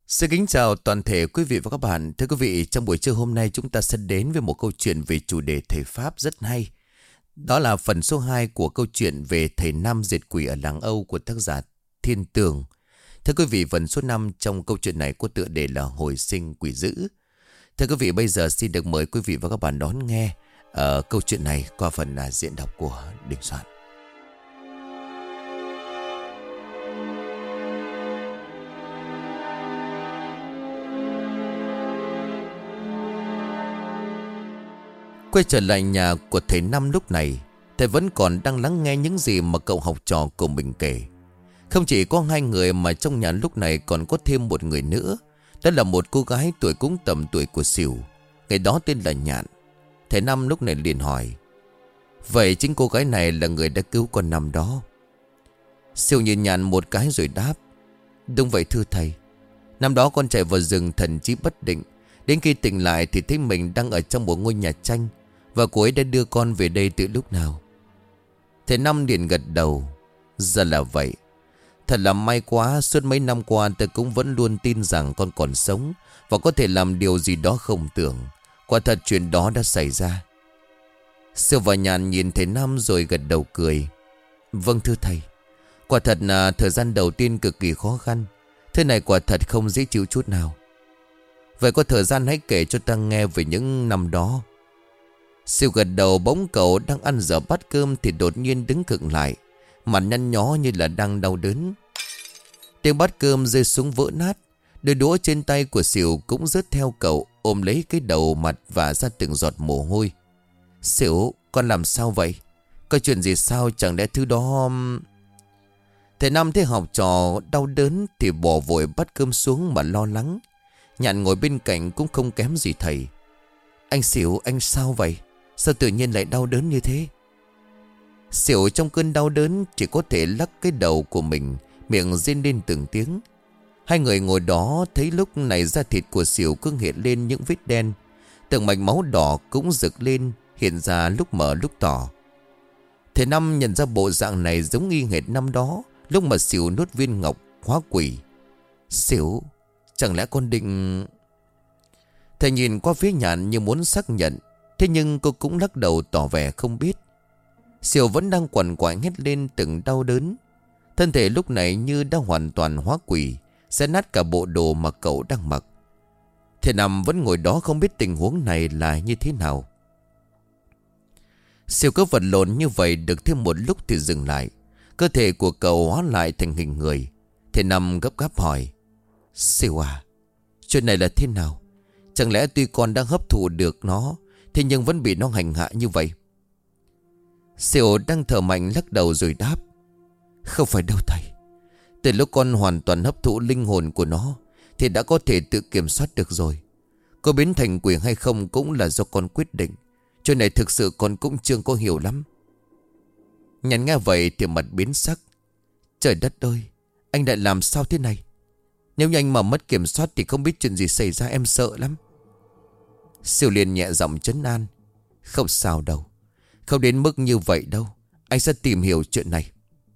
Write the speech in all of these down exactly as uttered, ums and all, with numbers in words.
Xin kính chào toàn thể quý vị và các bạn. Thưa quý vị, trong buổi trưa hôm nay chúng ta sẽ đến với một câu chuyện về chủ đề thầy Pháp rất hay. Đó là phần số hai của câu chuyện về thầy Năm diệt quỷ ở làng Âu của tác giả Thiên Tường. Thưa quý vị, phần số năm trong câu chuyện này có tựa đề là Hồi sinh quỷ dữ. Thưa quý vị, bây giờ xin được mời quý vị và các bạn đón nghe uh, câu chuyện này qua phần uh, diễn đọc của Đình Soạn. Quay trở lại nhà của thầy Năm lúc này, thầy vẫn còn đang lắng nghe những gì mà cậu học trò của mình kể. Không chỉ có hai người mà trong nhà lúc này còn có thêm một người nữa. Đó là một cô gái tuổi cũng tầm tuổi của Sỉu. Người đó tên là Nhạn. Thầy Năm lúc này liền hỏi: vậy chính cô gái này là người đã cứu con Năm đó? Sỉu nhìn Nhạn một cái rồi đáp: đúng vậy thưa thầy. Năm đó con chạy vào rừng thần trí bất định. Đến khi tỉnh lại thì thấy mình đang ở trong một ngôi nhà tranh, và cô ấy đã đưa con về đây từ lúc nào. Thầy Năm liền gật đầu: ra là vậy. Thật là may quá, suốt mấy năm qua tôi cũng vẫn luôn tin rằng con còn sống và có thể làm điều gì đó không tưởng. Quả thật chuyện đó đã xảy ra. Sỉu và Nhàn nhìn thầy Năm rồi gật đầu cười: vâng thưa thầy. Quả thật là thời gian đầu tiên cực kỳ khó khăn. Thế này quả thật không dễ chịu chút nào. Vậy có thời gian hãy kể cho ta nghe về những năm đó. Sỉu gật đầu. Bỗng cậu đang ăn dở bát cơm thì đột nhiên đứng khựng lại, mặt nhăn nhó như là đang đau đớn. Tiếng bát cơm rơi xuống vỡ nát. Đôi đũa trên tay của Sỉu cũng rớt theo cậu, ôm lấy cái đầu mặt và ra từng giọt mồ hôi. Sỉu, con làm sao vậy? Có chuyện gì sao? Chẳng lẽ thứ đó... Thầy Năm thấy học trò đau đớn thì bỏ vội bát cơm xuống mà lo lắng. Nhạn ngồi bên cạnh cũng không kém gì thầy. Anh Sỉu, anh sao vậy? Sao tự nhiên lại đau đớn như thế? Sỉu trong cơn đau đớn chỉ có thể lắc cái đầu của mình, miệng rên lên từng tiếng. Hai người ngồi đó thấy lúc này da thịt của Sỉu cứ hiện lên những vết đen. Từng mạch máu đỏ cũng rực lên, hiện ra lúc mở lúc tỏ. Thầy Năm nhận ra bộ dạng này giống y hệt năm đó, lúc mà Sỉu nuốt viên ngọc hóa quỷ. Sỉu, chẳng lẽ con định... Thầy nhìn qua phía Nhạn như muốn xác nhận, thế nhưng cô cũng lắc đầu tỏ vẻ không biết. Sỉu vẫn đang quằn quại hét lên từng đau đớn. Thân thể lúc này như đã hoàn toàn hóa quỷ, xé nát cả bộ đồ mà cậu đang mặc. Thầy Năm vẫn ngồi đó không biết tình huống này là như thế nào. Sỉu cứ vật lộn như vậy được thêm một lúc thì dừng lại. Cơ thể của cậu hóa lại thành hình người. Thầy Năm gấp gáp hỏi: Sỉu à, chuyện này là thế nào? Chẳng lẽ tuy con đang hấp thụ được nó, thế nhưng vẫn bị nó hành hạ như vậy? Sỉu đang thở mạnh lắc đầu rồi đáp: không phải đâu thầy. Từ lúc con hoàn toàn hấp thụ linh hồn của nó thì đã có thể tự kiểm soát được rồi. Có biến thành quỷ hay không cũng là do con quyết định. Chuyện này thực sự con cũng chưa có hiểu lắm. Nhàn nghe vậy thì mặt biến sắc: trời đất ơi, anh lại làm sao thế này? Nếu như anh mà mất kiểm soát thì không biết chuyện gì xảy ra, em sợ lắm. Sỉu liền nhẹ giọng trấn an: không sao đâu, không đến mức như vậy đâu, anh sẽ tìm hiểu chuyện này.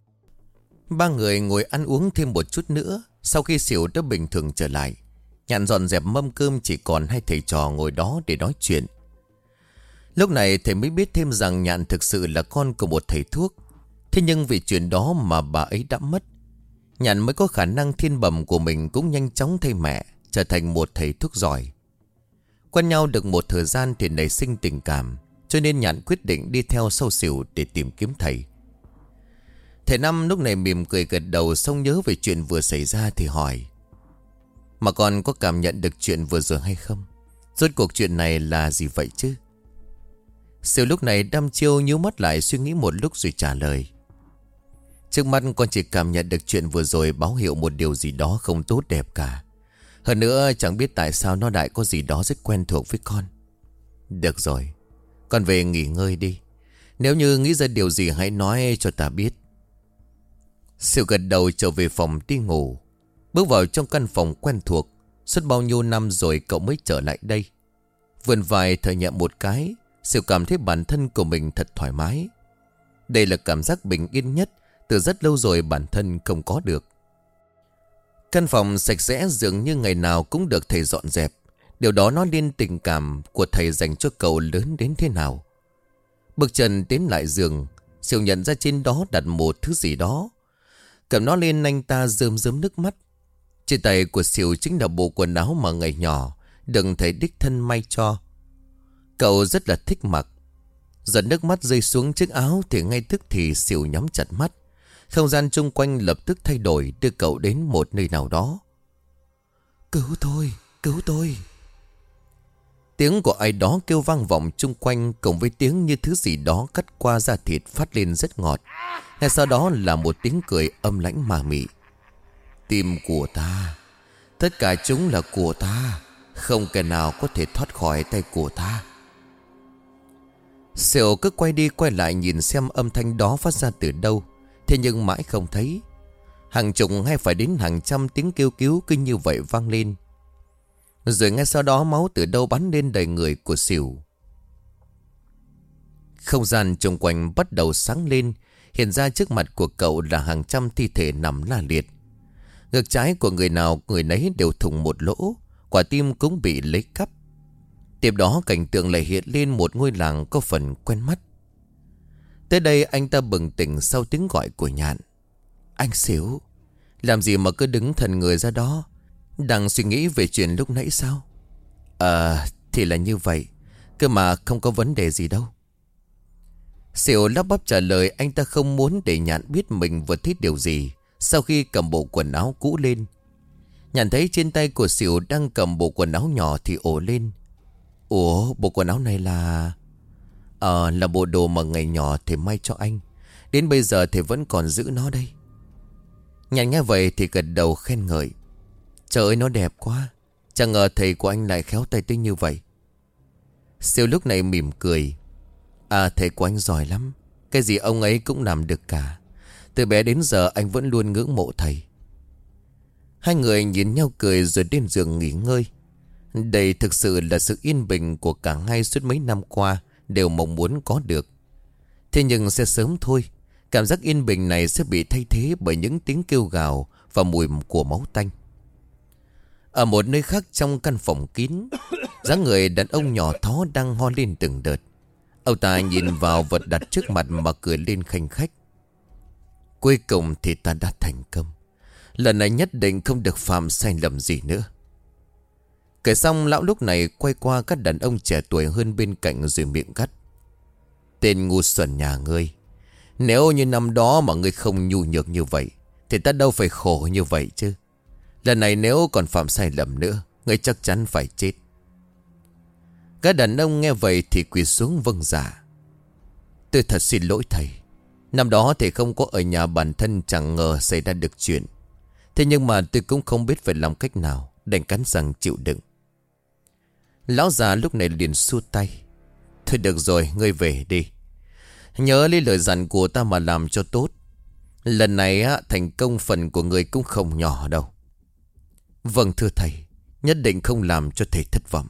Ba người ngồi ăn uống thêm một chút nữa. Sau khi Sỉu đã bình thường trở lại, Nhạn dọn dẹp mâm cơm, chỉ còn hai thầy trò ngồi đó để nói chuyện. Lúc này thầy mới biết thêm rằng Nhạn thực sự là con của một thầy thuốc. Thế nhưng vì chuyện đó mà bà ấy đã mất. Nhạn mới có khả năng thiên bẩm của mình cũng nhanh chóng thay mẹ, trở thành một thầy thuốc giỏi. Quen nhau được một thời gian thì nảy sinh tình cảm, cho nên Nhạn quyết định đi theo sau Sỉu để tìm kiếm thầy. Thầy Năm lúc này mỉm cười gật đầu, xong nhớ về chuyện vừa xảy ra thì hỏi: mà con có cảm nhận được chuyện vừa rồi hay không? Rốt cuộc chuyện này là gì vậy chứ? Sỉu lúc này đăm chiêu nhíu mắt lại suy nghĩ một lúc rồi trả lời: trước mắt con chỉ cảm nhận được chuyện vừa rồi báo hiệu một điều gì đó không tốt đẹp cả. Hơn nữa chẳng biết tại sao nó lại có gì đó rất quen thuộc với con. Được rồi, con về nghỉ ngơi đi. Nếu như nghĩ ra điều gì hãy nói cho ta biết. Sỉu gật đầu trở về phòng đi ngủ. Bước vào trong căn phòng quen thuộc. Suốt bao nhiêu năm rồi cậu mới trở lại đây. Vươn vai thở nhẹ một cái, Sỉu cảm thấy bản thân của mình thật thoải mái. Đây là cảm giác bình yên nhất từ rất lâu rồi bản thân không có được. Căn phòng sạch sẽ dường như ngày nào cũng được thầy dọn dẹp. Điều đó nói lên tình cảm của thầy dành cho cậu lớn đến thế nào. Bước chân tiến lại giường, Sỉu nhận ra trên đó đặt một thứ gì đó. Cầm nó lên, anh ta rơm rớm nước mắt. Trên tay của Sỉu chính là bộ quần áo mà ngày nhỏ đừng thầy đích thân may cho. Cậu rất là thích mặc. Giọt nước mắt rơi xuống chiếc áo thì ngay tức thì Sỉu nhắm chặt mắt. Không gian chung quanh lập tức thay đổi, đưa cậu đến một nơi nào đó. Cứu tôi, cứu tôi. Tiếng của ai đó kêu vang vọng chung quanh, cùng với tiếng như thứ gì đó cắt qua da thịt phát lên rất ngọt. Ngay sau đó là một tiếng cười âm lãnh mà mị. Tim của ta, tất cả chúng là của ta, không kẻ nào có thể thoát khỏi tay của ta. Sỉu cứ quay đi quay lại nhìn xem âm thanh đó phát ra từ đâu. Thế nhưng mãi không thấy. Hàng chục hay phải đến hàng trăm tiếng kêu cứu cứ như vậy vang lên. Rồi ngay sau đó máu từ đâu bắn lên đầy người của Sỉu. Không gian xung quanh bắt đầu sáng lên. Hiện ra trước mặt của cậu là hàng trăm thi thể nằm la liệt. Ngực trái của người nào người nấy đều thủng một lỗ. Quả tim cũng bị lấy cắp. Tiếp đó cảnh tượng lại hiện lên một ngôi làng có phần quen mắt. Tới đây anh ta bừng tỉnh sau tiếng gọi của Nhạn. Anh Sỉu, làm gì mà cứ đứng thần người ra đó? Đang suy nghĩ về chuyện lúc nãy sao? Ờ, thì là như vậy. Cơ mà không có vấn đề gì đâu. Sỉu lắp bắp trả lời, anh ta không muốn để Nhạn biết mình vừa thích điều gì. Sau khi cầm bộ quần áo cũ lên, Nhạn thấy trên tay của Sỉu đang cầm bộ quần áo nhỏ thì ồ lên. Ủa, bộ quần áo này là... Ờ, là bộ đồ mà ngày nhỏ thầy may cho anh. Đến bây giờ thầy vẫn còn giữ nó đây. Nhạn nghe vậy thì gật đầu khen ngợi. Trời ơi, nó đẹp quá. Chẳng ngờ thầy của anh lại khéo tay tới như vậy. Sỉu lúc này mỉm cười. À, thầy của anh giỏi lắm. Cái gì ông ấy cũng làm được cả. Từ bé đến giờ anh vẫn luôn ngưỡng mộ thầy. Hai người nhìn nhau cười rồi đến giường nghỉ ngơi. Đây thực sự là sự yên bình của cả hai suốt mấy năm qua đều mong muốn có được. Thế nhưng sẽ sớm thôi. Cảm giác yên bình này sẽ bị thay thế bởi những tiếng kêu gào và mùi của máu tanh. Ở một nơi khác trong căn phòng kín, dáng người đàn ông nhỏ thó đang ho lên từng đợt. Ông ta nhìn vào vật đặt trước mặt mà cười lên khanh khách. Cuối cùng thì ta đã thành công. Lần này nhất định không được phạm sai lầm gì nữa. Kể xong, lão lúc này quay qua các đàn ông trẻ tuổi hơn bên cạnh rồi miệng gắt. Tên ngu xuẩn nhà ngươi, nếu như năm đó mà ngươi không nhu nhược như vậy thì ta đâu phải khổ như vậy chứ. Lần này nếu còn phạm sai lầm nữa, ngươi chắc chắn phải chết. Các đàn ông nghe vậy thì quỳ xuống vâng dạ. Tôi thật xin lỗi thầy. Năm đó thầy không có ở nhà, bản thân chẳng ngờ xảy ra được chuyện. Thế nhưng mà tôi cũng không biết phải làm cách nào, đành cắn răng chịu đựng. Lão già lúc này liền xua tay. Thôi được rồi, ngươi về đi. Nhớ lấy lời dặn của ta mà làm cho tốt. Lần này á, thành công phần của ngươi cũng không nhỏ đâu. Vâng thưa thầy, nhất định không làm cho thầy thất vọng.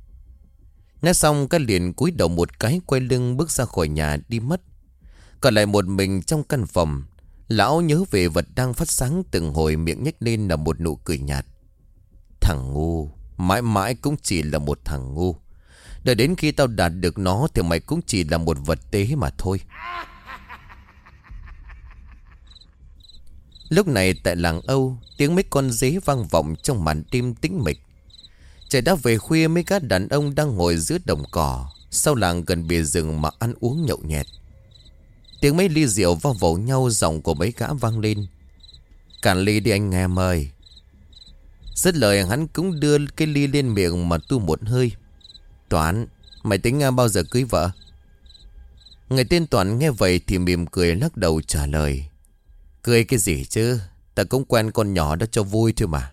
Nói xong các liền cúi đầu một cái, quay lưng bước ra khỏi nhà đi mất. Còn lại một mình trong căn phòng, lão nhớ về vật đang phát sáng từng hồi, miệng nhếch lên là một nụ cười nhạt. Thằng ngu, mãi mãi cũng chỉ là một thằng ngu. Đợi đến khi tao đạt được nó thì mày cũng chỉ là một vật tế mà thôi. Lúc này tại làng Âu, tiếng mấy con dế vang vọng trong màn đêm tĩnh mịch. Trời đã về khuya, mấy gã đàn ông đang ngồi giữa đồng cỏ sau làng gần bìa rừng mà ăn uống nhậu nhẹt. Tiếng mấy ly rượu va vỗ nhau, giọng của mấy gã vang lên. Cạn ly đi anh em ơi. Dứt lời hắn cũng đưa cái ly lên miệng mà tu một hơi. Toán, mày tính bao giờ cưới vợ? Người tên Toán nghe vậy thì mỉm cười lắc đầu trả lời. Cười cái gì chứ, ta cũng quen con nhỏ đó cho vui thôi mà.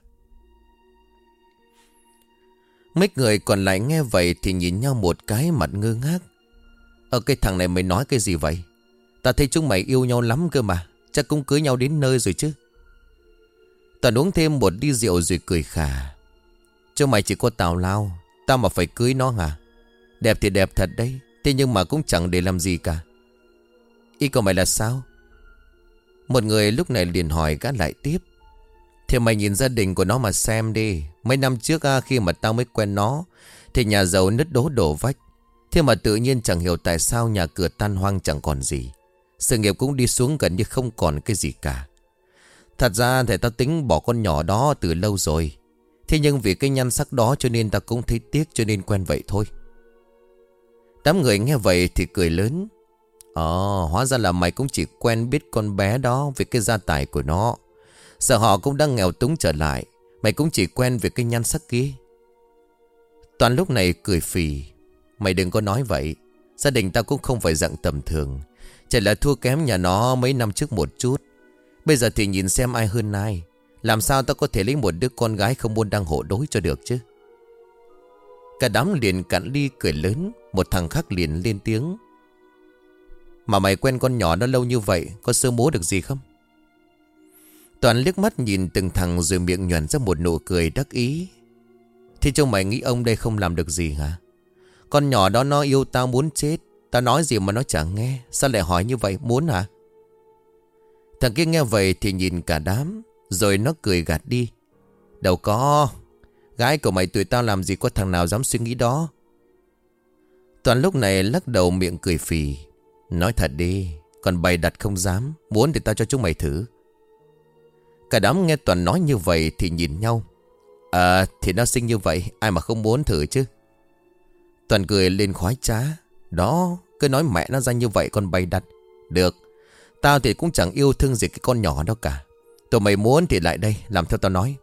Mấy người còn lại nghe vậy thì nhìn nhau một cái, mặt ngơ ngác. Ở cái thằng này mày nói cái gì vậy? Ta thấy chúng mày yêu nhau lắm cơ mà, chắc cũng cưới nhau đến nơi rồi chứ. Toàn uống thêm một ly rượu rồi cười khà. Chúng mày chỉ có tào lao, tao mà phải cưới nó hả? Đẹp thì đẹp thật đấy, thế nhưng mà cũng chẳng để làm gì cả. Ý của mày là sao? Một người lúc này liền hỏi gã lại tiếp. Thì mày nhìn gia đình của nó mà xem đi. Mấy năm trước à, khi mà tao mới quen nó thì nhà giàu nứt đố đổ vách. Thế mà tự nhiên chẳng hiểu tại sao nhà cửa tan hoang chẳng còn gì. Sự nghiệp cũng đi xuống gần như không còn cái gì cả. Thật ra thì tao tính bỏ con nhỏ đó từ lâu rồi. Thế nhưng vì cái nhan sắc đó cho nên tao cũng thấy tiếc cho nên quen vậy thôi. Đám người nghe vậy thì cười lớn. Ồ, hóa ra là mày cũng chỉ quen biết con bé đó vì cái gia tài của nó. Giờ họ cũng đang nghèo túng trở lại. Mày cũng chỉ quen về cái nhan sắc kia. Toàn lúc này cười phì. Mày đừng có nói vậy. Gia đình tao cũng không phải dạng tầm thường. Chỉ là thua kém nhà nó mấy năm trước một chút. Bây giờ thì nhìn xem ai hơn ai. Làm sao tao có thể lấy một đứa con gái không môn đăng hộ đối cho được chứ. Cả đám liền cạn ly cười lớn. Một thằng khác liền lên tiếng. Mà mày quen con nhỏ nó lâu như vậy, có sơ mố được gì không? Toàn liếc mắt nhìn từng thằng rồi miệng nhoẻn ra một nụ cười đắc ý. Thì trông mày nghĩ ông đây không làm được gì hả? Con nhỏ đó nó yêu tao muốn chết. Tao nói gì mà nó chẳng nghe. Sao lại hỏi như vậy, muốn hả? Thằng kia nghe vậy thì nhìn cả đám. Rồi nó cười gạt đi. Đâu có. Gái của mày tụi tao làm gì có thằng nào dám suy nghĩ đó. Toàn lúc này lắc đầu miệng cười phì. Nói thật đi. Còn bày đặt không dám. Muốn thì tao cho chúng mày thử. Cả đám nghe Toàn nói như vậy thì nhìn nhau. À thì nó xinh như vậy, ai mà không muốn thử chứ. Toàn cười lên khoái trá. Đó, cứ nói mẹ nó ra như vậy còn bày đặt. Được, tao thì cũng chẳng yêu thương gì cái con nhỏ đó cả. Tụi mày muốn thì lại đây, làm theo tao nói.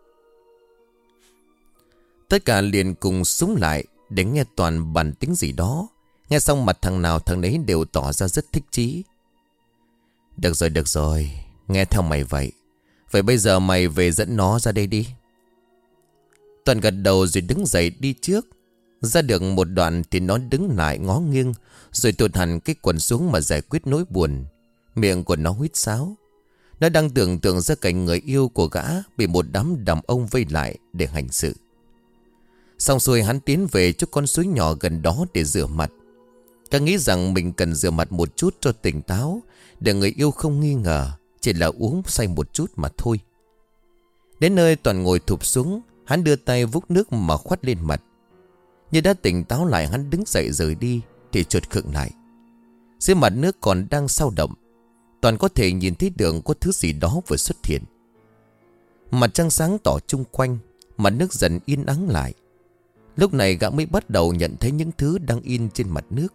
Tất cả liền cùng súng lại để nghe Toàn bản tính gì đó. Nghe xong mặt thằng nào thằng nấy đều tỏ ra rất thích chí. Được rồi, được rồi, nghe theo mày vậy. Vậy bây giờ mày về dẫn nó ra đây đi. Toàn gật đầu rồi đứng dậy đi trước. Ra được một đoạn thì nó đứng lại ngó nghiêng. Rồi tụt hẳn cái quần xuống mà giải quyết nỗi buồn. Miệng của nó huýt sáo. Nó đang tưởng tượng ra cảnh người yêu của gã bị một đám đàn ông vây lại để hành sự. Xong xuôi hắn tiến về chỗ con suối nhỏ gần đó để rửa mặt. Cả nghĩ rằng mình cần rửa mặt một chút cho tỉnh táo, để người yêu không nghi ngờ. Chỉ là uống say một chút mà thôi. Đến nơi Toàn ngồi thụp xuống. Hắn đưa tay vúc nước mà khoắt lên mặt. Như đã tỉnh táo lại, hắn đứng dậy rời đi thì chợt khựng lại. Dưới mặt nước còn đang sao động. Toàn có thể nhìn thấy đường có thứ gì đó vừa xuất hiện. Mặt trăng sáng tỏ chung quanh. Mặt nước dần yên ắng lại. Lúc này gã mới bắt đầu nhận thấy những thứ đang in trên mặt nước.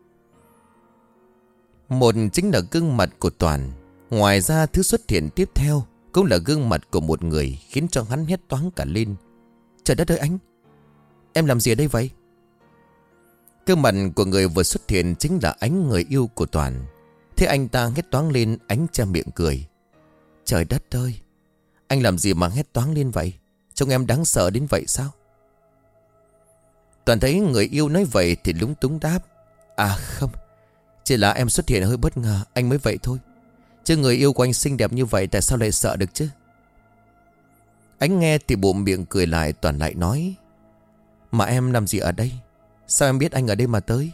Một chính là gương mặt của Toàn. Ngoài ra thứ xuất hiện tiếp theo cũng là gương mặt của một người, khiến cho hắn hét toáng cả lên. Trời đất ơi anh, em làm gì ở đây vậy? Gương mặt của người vừa xuất hiện chính là Ánh, người yêu của Toàn. Thế anh ta hét toáng lên, Ánh che miệng cười. Trời đất ơi, anh làm gì mà hét toáng lên vậy? Trông em đáng sợ đến vậy sao? Toàn thấy người yêu nói vậy thì lúng túng đáp. À không, chỉ là em xuất hiện hơi bất ngờ, anh mới vậy thôi. Chứ người yêu của anh xinh đẹp như vậy tại sao lại sợ được chứ? Ánh nghe thì bụng miệng cười lại. Toàn lại nói. Mà em làm gì ở đây? Sao em biết anh ở đây mà tới?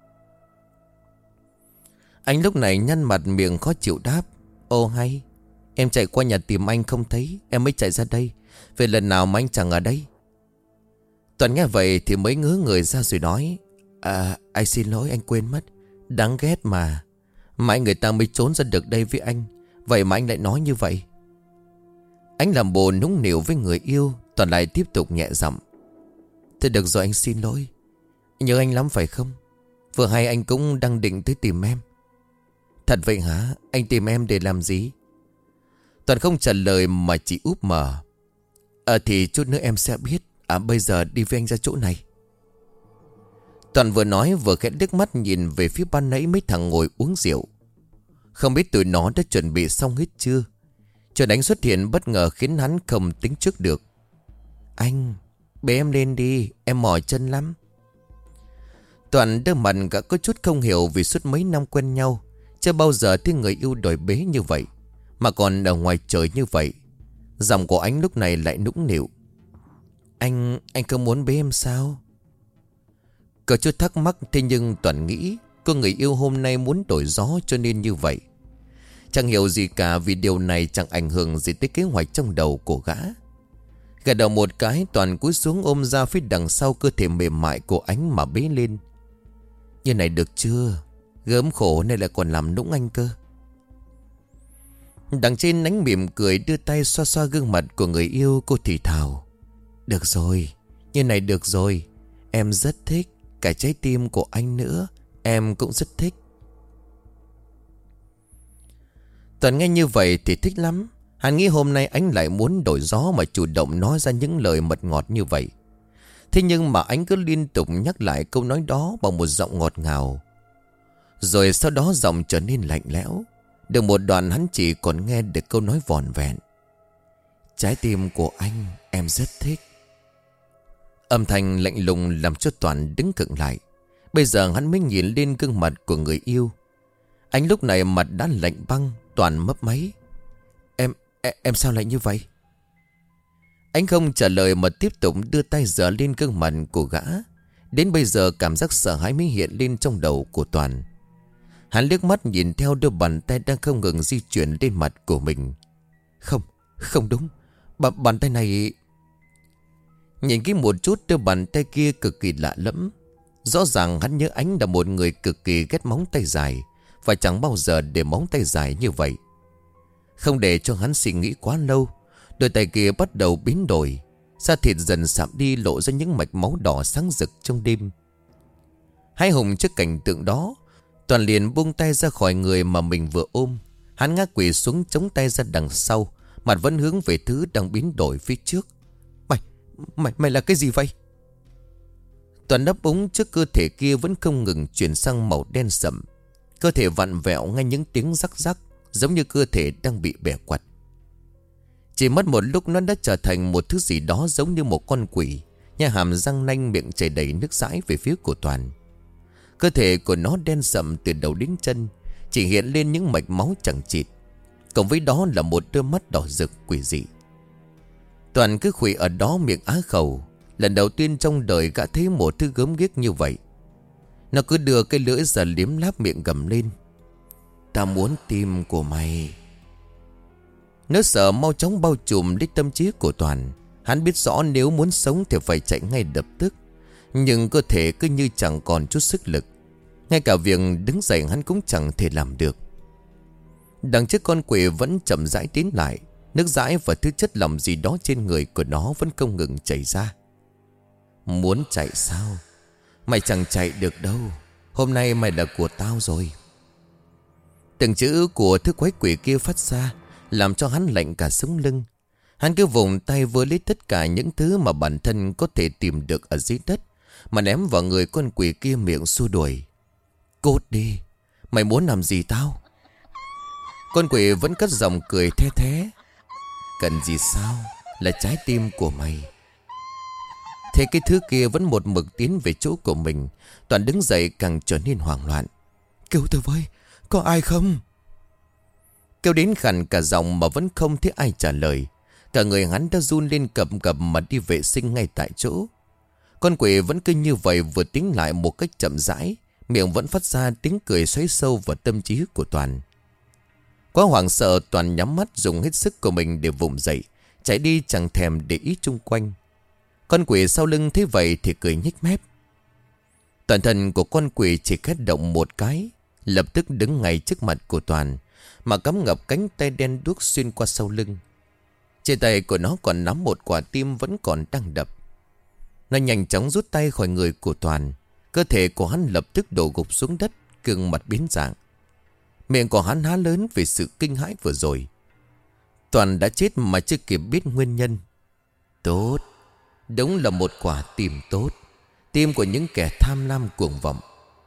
Anh lúc này nhăn mặt miệng khó chịu đáp. Ô hay, em chạy qua nhà tìm anh không thấy, em mới chạy ra đây. Về lần nào mà anh chẳng ở đây? Toàn nghe vậy thì mới ngớ người ra rồi nói. À, anh xin lỗi, anh quên mất. Đáng ghét mà. Mãi người ta mới trốn ra được đây với anh. Vậy mà anh lại nói như vậy. Anh làm bộ nũng nịu với người yêu. Toàn lại tiếp tục nhẹ giọng. Thế được rồi, anh xin lỗi. Nhớ anh lắm phải không? Vừa hay anh cũng đang định tới tìm em. Thật vậy hả? Anh tìm em để làm gì? Toàn không trả lời mà chỉ úp mở. Ờ thì chút nữa em sẽ biết. À bây giờ đi với anh ra chỗ này. Toàn vừa nói vừa khẽ đứt mắt nhìn về phía ban nãy mấy thằng ngồi uống rượu. Không biết tụi nó đã chuẩn bị xong hết chưa. Chuyện đánh xuất hiện bất ngờ khiến hắn không tính trước được. Anh, bế em lên đi, em mỏi chân lắm. Toàn đơ mặt cả có chút không hiểu vì suốt mấy năm quen nhau. Chưa bao giờ thấy người yêu đòi bế như vậy. Mà còn ở ngoài trời như vậy. Giọng của anh lúc này lại nũng nịu. Anh, anh không muốn bế em sao? Có chút thắc mắc thế nhưng Toàn nghĩ cô người yêu hôm nay muốn đổi gió cho nên như vậy. Chẳng hiểu gì cả vì điều này chẳng ảnh hưởng gì tới kế hoạch trong đầu của gã. Gật đầu một cái, Toàn cúi xuống ôm ra phía đằng sau cơ thể mềm mại của Ánh mà bế lên. Như này được chưa? Gớm khổ này lại còn làm nũng anh cơ. Đằng trên Ánh mỉm cười đưa tay xoa xoa gương mặt của người yêu. Cô thì thào: Được rồi, như này được rồi. Em rất thích. Cả trái tim của anh nữa em cũng rất thích. Toàn nghe như vậy thì thích lắm. Hắn nghĩ hôm nay Ánh lại muốn đổi gió mà chủ động nói ra những lời mật ngọt như vậy. Thế nhưng mà Ánh cứ liên tục nhắc lại câu nói đó bằng một giọng ngọt ngào. Rồi sau đó giọng trở nên lạnh lẽo. Được một đoạn hắn chỉ còn nghe được câu nói vòn vẹn: Trái tim của anh em rất thích. Âm thanh lạnh lùng làm cho Toàn đứng khựng lại. Bây giờ hắn mới nhìn lên gương mặt của người yêu. Anh lúc này mặt đã lạnh băng. Toàn mấp máy: Em, em, em sao lại như vậy? Anh không trả lời mà tiếp tục đưa tay giở lên gương mặt của gã. Đến bây giờ cảm giác sợ hãi mới hiện lên trong đầu của Toàn. Hắn liếc mắt nhìn theo đôi bàn tay đang không ngừng di chuyển lên mặt của mình. Không, không đúng. B bàn tay này... Nhìn kỹ một chút, đôi bàn tay kia cực kỳ lạ lẫm. Rõ ràng hắn nhớ Ánh là một người cực kỳ ghét móng tay dài, và chẳng bao giờ để móng tay dài như vậy. Không để cho hắn suy nghĩ quá lâu, đôi tay kia bắt đầu biến đổi. Da thịt dần sạm đi, lộ ra những mạch máu đỏ sáng rực trong đêm. Hai hùng trước cảnh tượng đó, Toàn liền buông tay ra khỏi người mà mình vừa ôm. Hắn ngã quỵ xuống chống tay ra đằng sau, mặt vẫn hướng về thứ đang biến đổi phía trước. Mày, mày, mày là cái gì vậy? Toàn đáp úng trước cơ thể kia vẫn không ngừng chuyển sang màu đen sậm. Cơ thể vặn vẹo ngay những tiếng rắc rắc, giống như cơ thể đang bị bẻ quặt. Chỉ mất một lúc nó đã trở thành một thứ gì đó giống như một con quỷ, nha hàm răng nanh, miệng chảy đầy nước dãi về phía của Toàn. Cơ thể của nó đen sậm từ đầu đến chân, chỉ hiện lên những mạch máu chẳng chịt. Cộng với đó là một đôi mắt đỏ rực quỷ dị. Toàn cứ khuỵu ở đó miệng á khẩu. Lần đầu tiên trong đời gã thấy một thứ gớm ghiếc như vậy. Nó cứ đưa cái lưỡi ra liếm láp miệng gầm lên: Ta muốn tim của mày. Nỗi sợ mau chóng bao trùm lấy tâm trí của Toàn. Hắn biết rõ nếu muốn sống thì phải chạy ngay lập tức. Nhưng cơ thể cứ như chẳng còn chút sức lực. Ngay cả việc đứng dậy hắn cũng chẳng thể làm được. Đằng trước con quỷ vẫn chậm rãi tiến lại. Nước dãi và thứ chất lỏng gì đó trên người của nó vẫn không ngừng chảy ra. Muốn chạy sao? Mày chẳng chạy được đâu. Hôm nay mày là của tao rồi. Từng chữ của thứ quái quỷ kia phát ra làm cho hắn lạnh cả sống lưng. Hắn cứ vùng tay với lấy tất cả những thứ mà bản thân có thể tìm được ở dưới đất, mà ném vào người con quỷ kia, miệng xua đuổi: Cút đi. Mày muốn làm gì tao? Con quỷ vẫn cất giọng cười the thé: Cần gì sao? Là trái tim của mày. Thế cái thứ kia vẫn một mực tiến về chỗ của mình. Toàn đứng dậy càng trở nên hoảng loạn: Kêu tôi với, có ai không? Kêu đến khàn cả giọng mà vẫn không thấy ai trả lời. Cả người hắn đã run lên cập cập mà đi vệ sinh ngay tại chỗ. Con quỷ vẫn cứ như vậy, vừa tiến lại một cách chậm rãi, miệng vẫn phát ra tiếng cười xoáy sâu vào tâm trí của Toàn. Quá hoảng sợ, Toàn nhắm mắt dùng hết sức của mình để vùng dậy, chạy đi chẳng thèm để ý chung quanh. Con quỷ sau lưng thấy vậy thì cười nhếch mép. Toàn thân của con quỷ chỉ khét động một cái, lập tức đứng ngay trước mặt của Toàn, mà cắm ngập cánh tay đen đuốc xuyên qua sau lưng. Trên tay của nó còn nắm một quả tim vẫn còn đang đập. Nó nhanh chóng rút tay khỏi người của Toàn. Cơ thể của hắn lập tức đổ gục xuống đất, gương mặt biến dạng. Miệng của hắn há lớn vì sự kinh hãi vừa rồi. Toàn đã chết mà chưa kịp biết nguyên nhân. Tốt, đúng là một quả tim tốt. Tim của những kẻ tham lam cuồng vọng.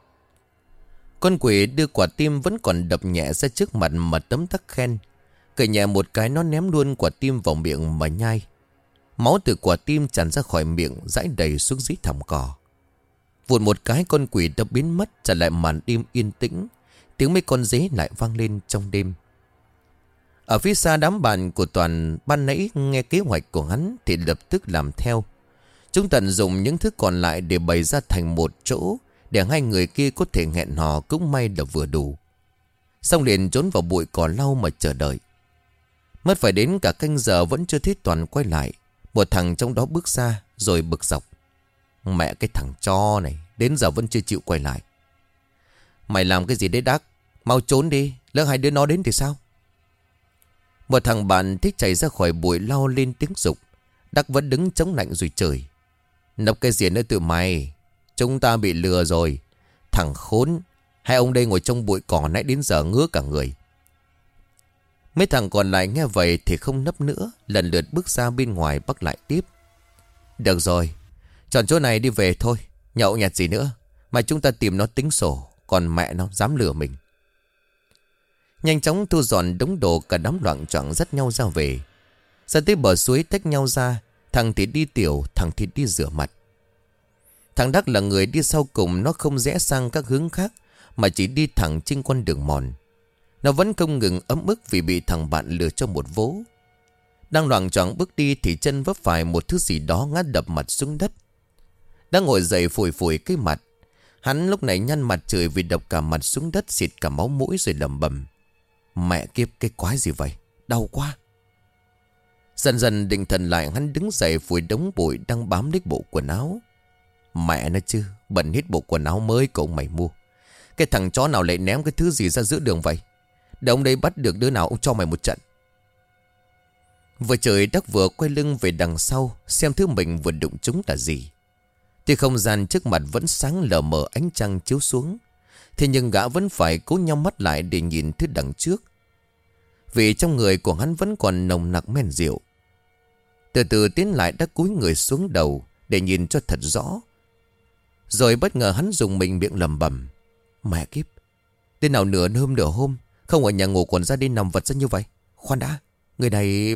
Con quỷ đưa quả tim vẫn còn đập nhẹ ra trước mặt mà tấm tắc khen. Cười nhẹ một cái, nó ném luôn quả tim vào miệng mà nhai. Máu từ quả tim tràn ra khỏi miệng, rãi đầy xuống dưới thảm cỏ. Vụt một cái, con quỷ đã biến mất, trả lại màn đêm yên tĩnh. Tiếng mấy con dế lại vang lên trong đêm. Ở phía xa, đám bạn của Toàn ban nãy nghe kế hoạch của hắn thì lập tức làm theo. Chúng tận dụng những thứ còn lại để bày ra thành một chỗ, để hai người kia có thể hẹn hò, cũng may là vừa đủ. Xong liền trốn vào bụi cỏ lau mà chờ đợi. Mất phải đến cả canh giờ vẫn chưa thấy Toàn quay lại. Một thằng trong đó bước ra rồi bực dọc. Mẹ cái thằng cho này, đến giờ vẫn chưa chịu quay lại. Mày làm cái gì đấy Đắc? Mau trốn đi, lỡ hai đứa nó đến thì sao? Một thằng bạn thích chạy ra khỏi bụi lao lên tiếng dục. Đắc vẫn đứng chống lạnh rồi chửi. Nấp cái gì nữa tụi mày? Chúng ta bị lừa rồi. Thằng khốn. Hai ông đây ngồi trong bụi cỏ nãy đến giờ ngứa cả người. Mấy thằng còn lại nghe vậy thì không nấp nữa, lần lượt bước ra bên ngoài bắt lại tiếp. Được rồi, chọn chỗ này đi về thôi. Nhậu nhạt gì nữa mà chúng ta tìm nó tính sổ. Còn mẹ nó dám lừa mình. Nhanh chóng thu dọn đống đồ, cả đám loạn choạng dắt nhau ra về. Ra tới bờ suối tách nhau ra. Thằng thì đi tiểu, thằng thì đi rửa mặt. Thằng Đắc là người đi sau cùng. Nó không rẽ sang các hướng khác, mà chỉ đi thẳng trên con đường mòn. Nó vẫn không ngừng ấm ức vì bị thằng bạn lừa cho một vố. Đang loạng choạng bước đi thì chân vấp phải một thứ gì đó ngã đập mặt xuống đất. Đang ngồi dậy phủi phủi cái mặt. Hắn lúc này nhăn mặt chửi vì đập cả mặt xuống đất, xịt cả máu mũi rồi lẩm bẩm. Mẹ kiếp, cái quái gì vậy? Đau quá. Dần dần định thần lại, hắn đứng dậy phủi đống bụi đang bám lấy bộ quần áo. Mẹ nó chứ, bẩn hết bộ quần áo mới của ông mày mua. Cái thằng chó nào lại ném cái thứ gì ra giữa đường vậy? Để ông đây bắt được đứa nào ông cho mày một trận. Vừa trời Đắc vừa quay lưng về đằng sau, xem thứ mình vừa đụng trúng là gì. Thì không gian trước mặt vẫn sáng lờ mờ, ánh trăng chiếu xuống. Thế nhưng gã vẫn phải cố nhắm mắt lại để nhìn thứ đằng trước. Vì trong người của hắn vẫn còn nồng nặc men rượu. Từ từ tiến lại, Đắc cúi người xuống đầu để nhìn cho thật rõ. Rồi bất ngờ hắn dùng mình miệng lẩm bẩm. Mẹ kiếp, tên nào nửa hôm nửa hôm không ở nhà ngủ còn ra đi nằm vật ra như vậy. Khoan đã, người này...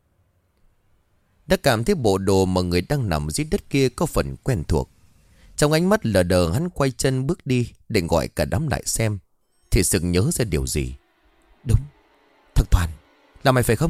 Đã cảm thấy bộ đồ mà người đang nằm dưới đất kia có phần quen thuộc. Trong ánh mắt lờ đờ, hắn quay chân bước đi để gọi cả đám lại xem. Thì sực nhớ ra điều gì. Đúng, thằng Toàn, là mày phải không?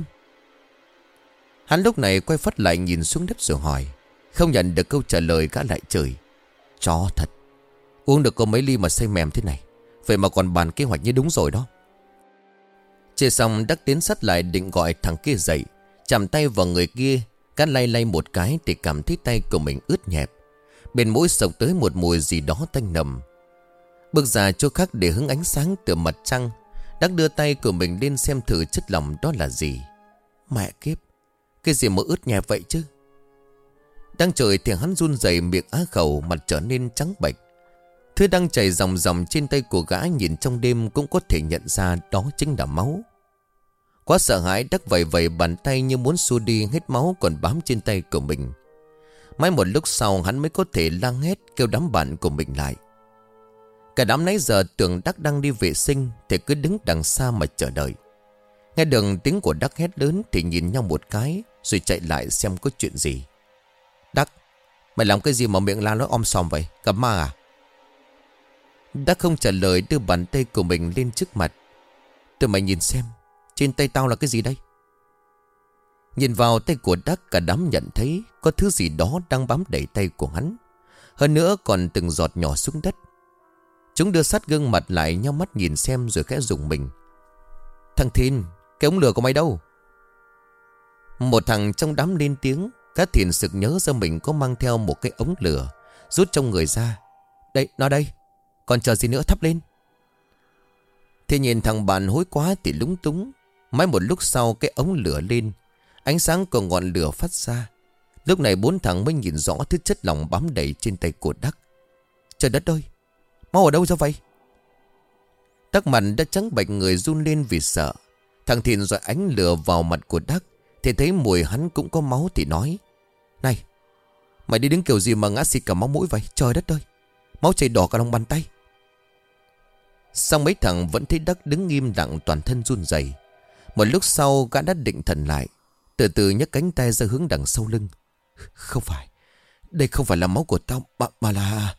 Hắn lúc này quay phát lại nhìn xuống đất rồi hỏi. Không nhận được câu trả lời, gã lại chửi. Chó thật, uống được có mấy ly mà say mềm thế này. Vậy mà còn bàn kế hoạch như đúng rồi đó. Chia xong, Đắc tiến sát lại định gọi thằng kia dậy. Chạm tay vào người kia, gã lay lay một cái thì cảm thấy tay của mình ướt nhẹp. Bên mũi xộc tới một mùi gì đó tanh nồng. Bước ra chỗ khác để hứng ánh sáng từ mặt trăng, Đắc đưa tay của mình lên xem thử chất lỏng đó là gì. Mẹ kiếp, cái gì mà ướt nhẹp vậy chứ? Đang trời thì hắn run rẩy, miệng á khẩu, mặt trở nên trắng bệch. Thứ đang chảy dòng dòng trên tay của gã nhìn trong đêm cũng có thể nhận ra đó chính là máu. Quá sợ hãi, Đắc vẩy vẩy bàn tay như muốn xua đi hết máu còn bám trên tay của mình. Mãi một lúc sau hắn mới có thể la hét kêu đám bạn của mình lại. Cả đám nãy giờ tưởng Đắc đang đi vệ sinh thì cứ đứng đằng xa mà chờ đợi. Nghe được tiếng của Đắc hét lớn thì nhìn nhau một cái rồi chạy lại xem có chuyện gì. Đắc, mày làm cái gì mà miệng la nói om sòm vậy? Gặp ma à? Đắc không trả lời, đưa bàn tay của mình lên trước mặt. Tụi mày nhìn xem, trên tay tao là cái gì đây? Nhìn vào tay của Đắc, cả đám nhận thấy có thứ gì đó đang bám đầy tay của hắn. Hơn nữa còn từng giọt nhỏ xuống đất. Chúng đưa sát gương mặt lại, nhau mắt nhìn xem rồi khẽ rùng mình. Thằng Thìn, cái ống lửa của mày đâu? Một thằng trong đám lên tiếng. Cá Thìn sực nhớ ra mình có mang theo một cái ống lửa, rút trong người ra. Đây, nó đây, còn chờ gì nữa, thắp lên. Thì nhìn thằng bạn hối quá thì lúng túng. Mãi một lúc sau cái ống lửa lên, ánh sáng của ngọn lửa phát ra. Lúc này bốn thằng mới nhìn rõ thứ chất lỏng bám đầy trên tay của Đắc. Trời đất ơi, máu ở đâu ra vậy? Đắc mặt đã trắng bệch, người run lên vì sợ. Thằng Thìn dọi ánh lửa vào mặt của Đắc thì thấy mùi hắn cũng có máu thì nói. Này, mày đi đứng kiểu gì mà ngã xịt cả máu mũi vậy? Trời đất ơi, máu chảy đỏ cả lòng bàn tay. Xong mấy thằng vẫn thấy Đắc đứng im lặng, toàn thân run rẩy. Một lúc sau gã đã định thần lại, từ từ nhấc cánh tay ra hướng đằng sau lưng. Không phải, đây không phải là máu của tao mà, mà là...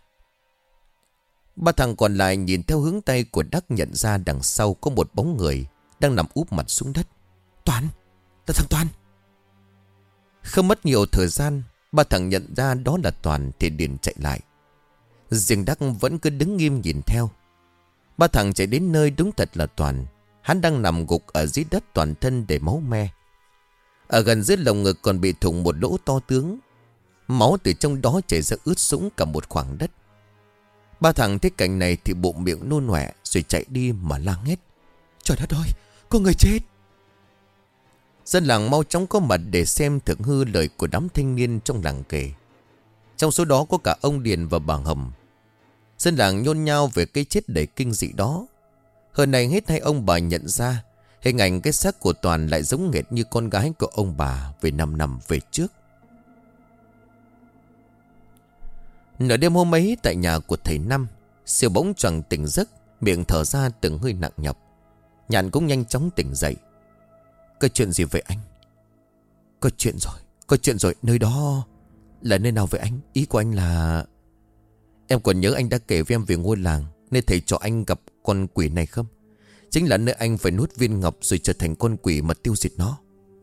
Ba thằng còn lại nhìn theo hướng tay của Đắc, nhận ra đằng sau có một bóng người đang nằm úp mặt xuống đất. Toàn, là thằng Toàn. Không mất nhiều thời gian, ba thằng nhận ra đó là Toàn thì liền chạy lại. Riêng Đắc vẫn cứ đứng nghiêm nhìn theo. Ba thằng chạy đến nơi đúng thật là Toàn. Hắn đang nằm gục ở dưới đất toàn thân để máu me. Ở gần dưới lồng ngực còn bị thủng một lỗ to tướng. Máu từ trong đó chảy ra ướt sũng cả một khoảng đất. Ba thằng thấy cảnh này thì bụng miệng nôn ọe rồi chạy đi mà la hét: Trời đất ơi, có người chết! Dân làng mau chóng có mặt để xem thực hư lời của đám thanh niên trong làng kể. Trong số đó có cả ông Điền và bà Hầm. Dân làng nhôn nhao về cái chết đầy kinh dị đó. Hơn này hết hai ông bà nhận ra hình ảnh cái xác của Toàn lại giống nghệt như con gái của ông bà về năm năm về trước. Nửa đêm hôm ấy tại nhà của thầy Năm, Siêu bỗng choàng tỉnh giấc, miệng thở ra từng hơi nặng nhọc. Nhàn cũng nhanh chóng tỉnh dậy. Có chuyện gì vậy anh? Có chuyện rồi, có chuyện rồi. Nơi đó là nơi nào vậy anh? Ý của anh là... Em còn nhớ anh đã kể với em về ngôi làng nên thầy cho anh gặp con quỷ này không? Chính là nơi anh phải nuốt viên ngọc rồi trở thành con quỷ mà tiêu diệt nó.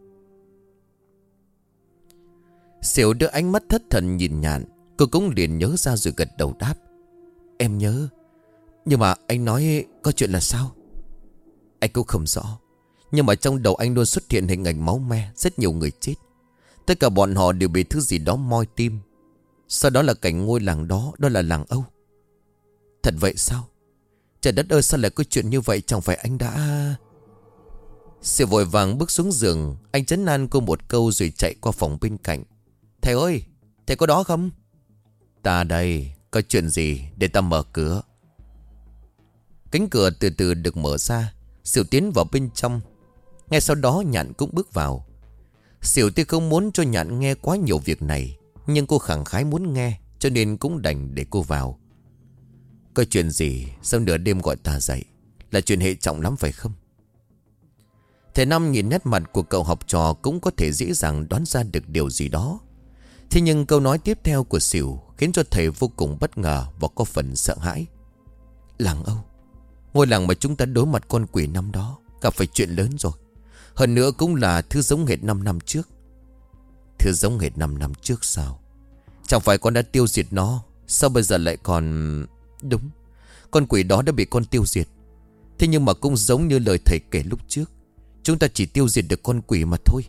Siêu đưa ánh mắt thất thần nhìn Nhàn. Cô cũng liền nhớ ra rồi gật đầu đáp: Em nhớ. Nhưng mà anh nói có chuyện là sao? Anh cũng không rõ. Nhưng mà trong đầu anh luôn xuất hiện hình ảnh máu me, rất nhiều người chết. Tất cả bọn họ đều bị thứ gì đó moi tim. Sau đó là cảnh ngôi làng đó, đó là làng Âu. Thật vậy sao? Trời đất ơi, sao lại có chuyện như vậy? Chẳng phải anh đã... Siêu vội vàng bước xuống giường. Anh trấn an cô một câu rồi chạy qua phòng bên cạnh. Thầy ơi, thầy có đó không? Ta đây, có chuyện gì để ta mở cửa. Cánh cửa từ từ được mở ra. Siêu tiến vào bên trong. Ngay sau đó Nhạn cũng bước vào. Siêu tuy không muốn cho Nhạn nghe quá nhiều việc này, nhưng cô khẳng khái muốn nghe, cho nên cũng đành để cô vào. Có chuyện gì sau nửa đêm gọi ta dậy? Là chuyện hệ trọng lắm phải không? Thầy Năm nhìn nét mặt của cậu học trò cũng có thể dễ dàng đoán ra được điều gì đó. Thế nhưng câu nói tiếp theo của Sỉu khiến cho thầy vô cùng bất ngờ và có phần sợ hãi. Làng Âu, ngôi làng mà chúng ta đối mặt con quỷ năm đó, gặp phải chuyện lớn rồi. Hơn nữa cũng là thứ giống hệt năm năm trước. Thứ giống hệt năm năm trước sao? Chẳng phải con đã tiêu diệt nó, sao bây giờ lại còn... Đúng, con quỷ đó đã bị con tiêu diệt. Thế nhưng mà cũng giống như lời thầy kể lúc trước, chúng ta chỉ tiêu diệt được con quỷ mà thôi.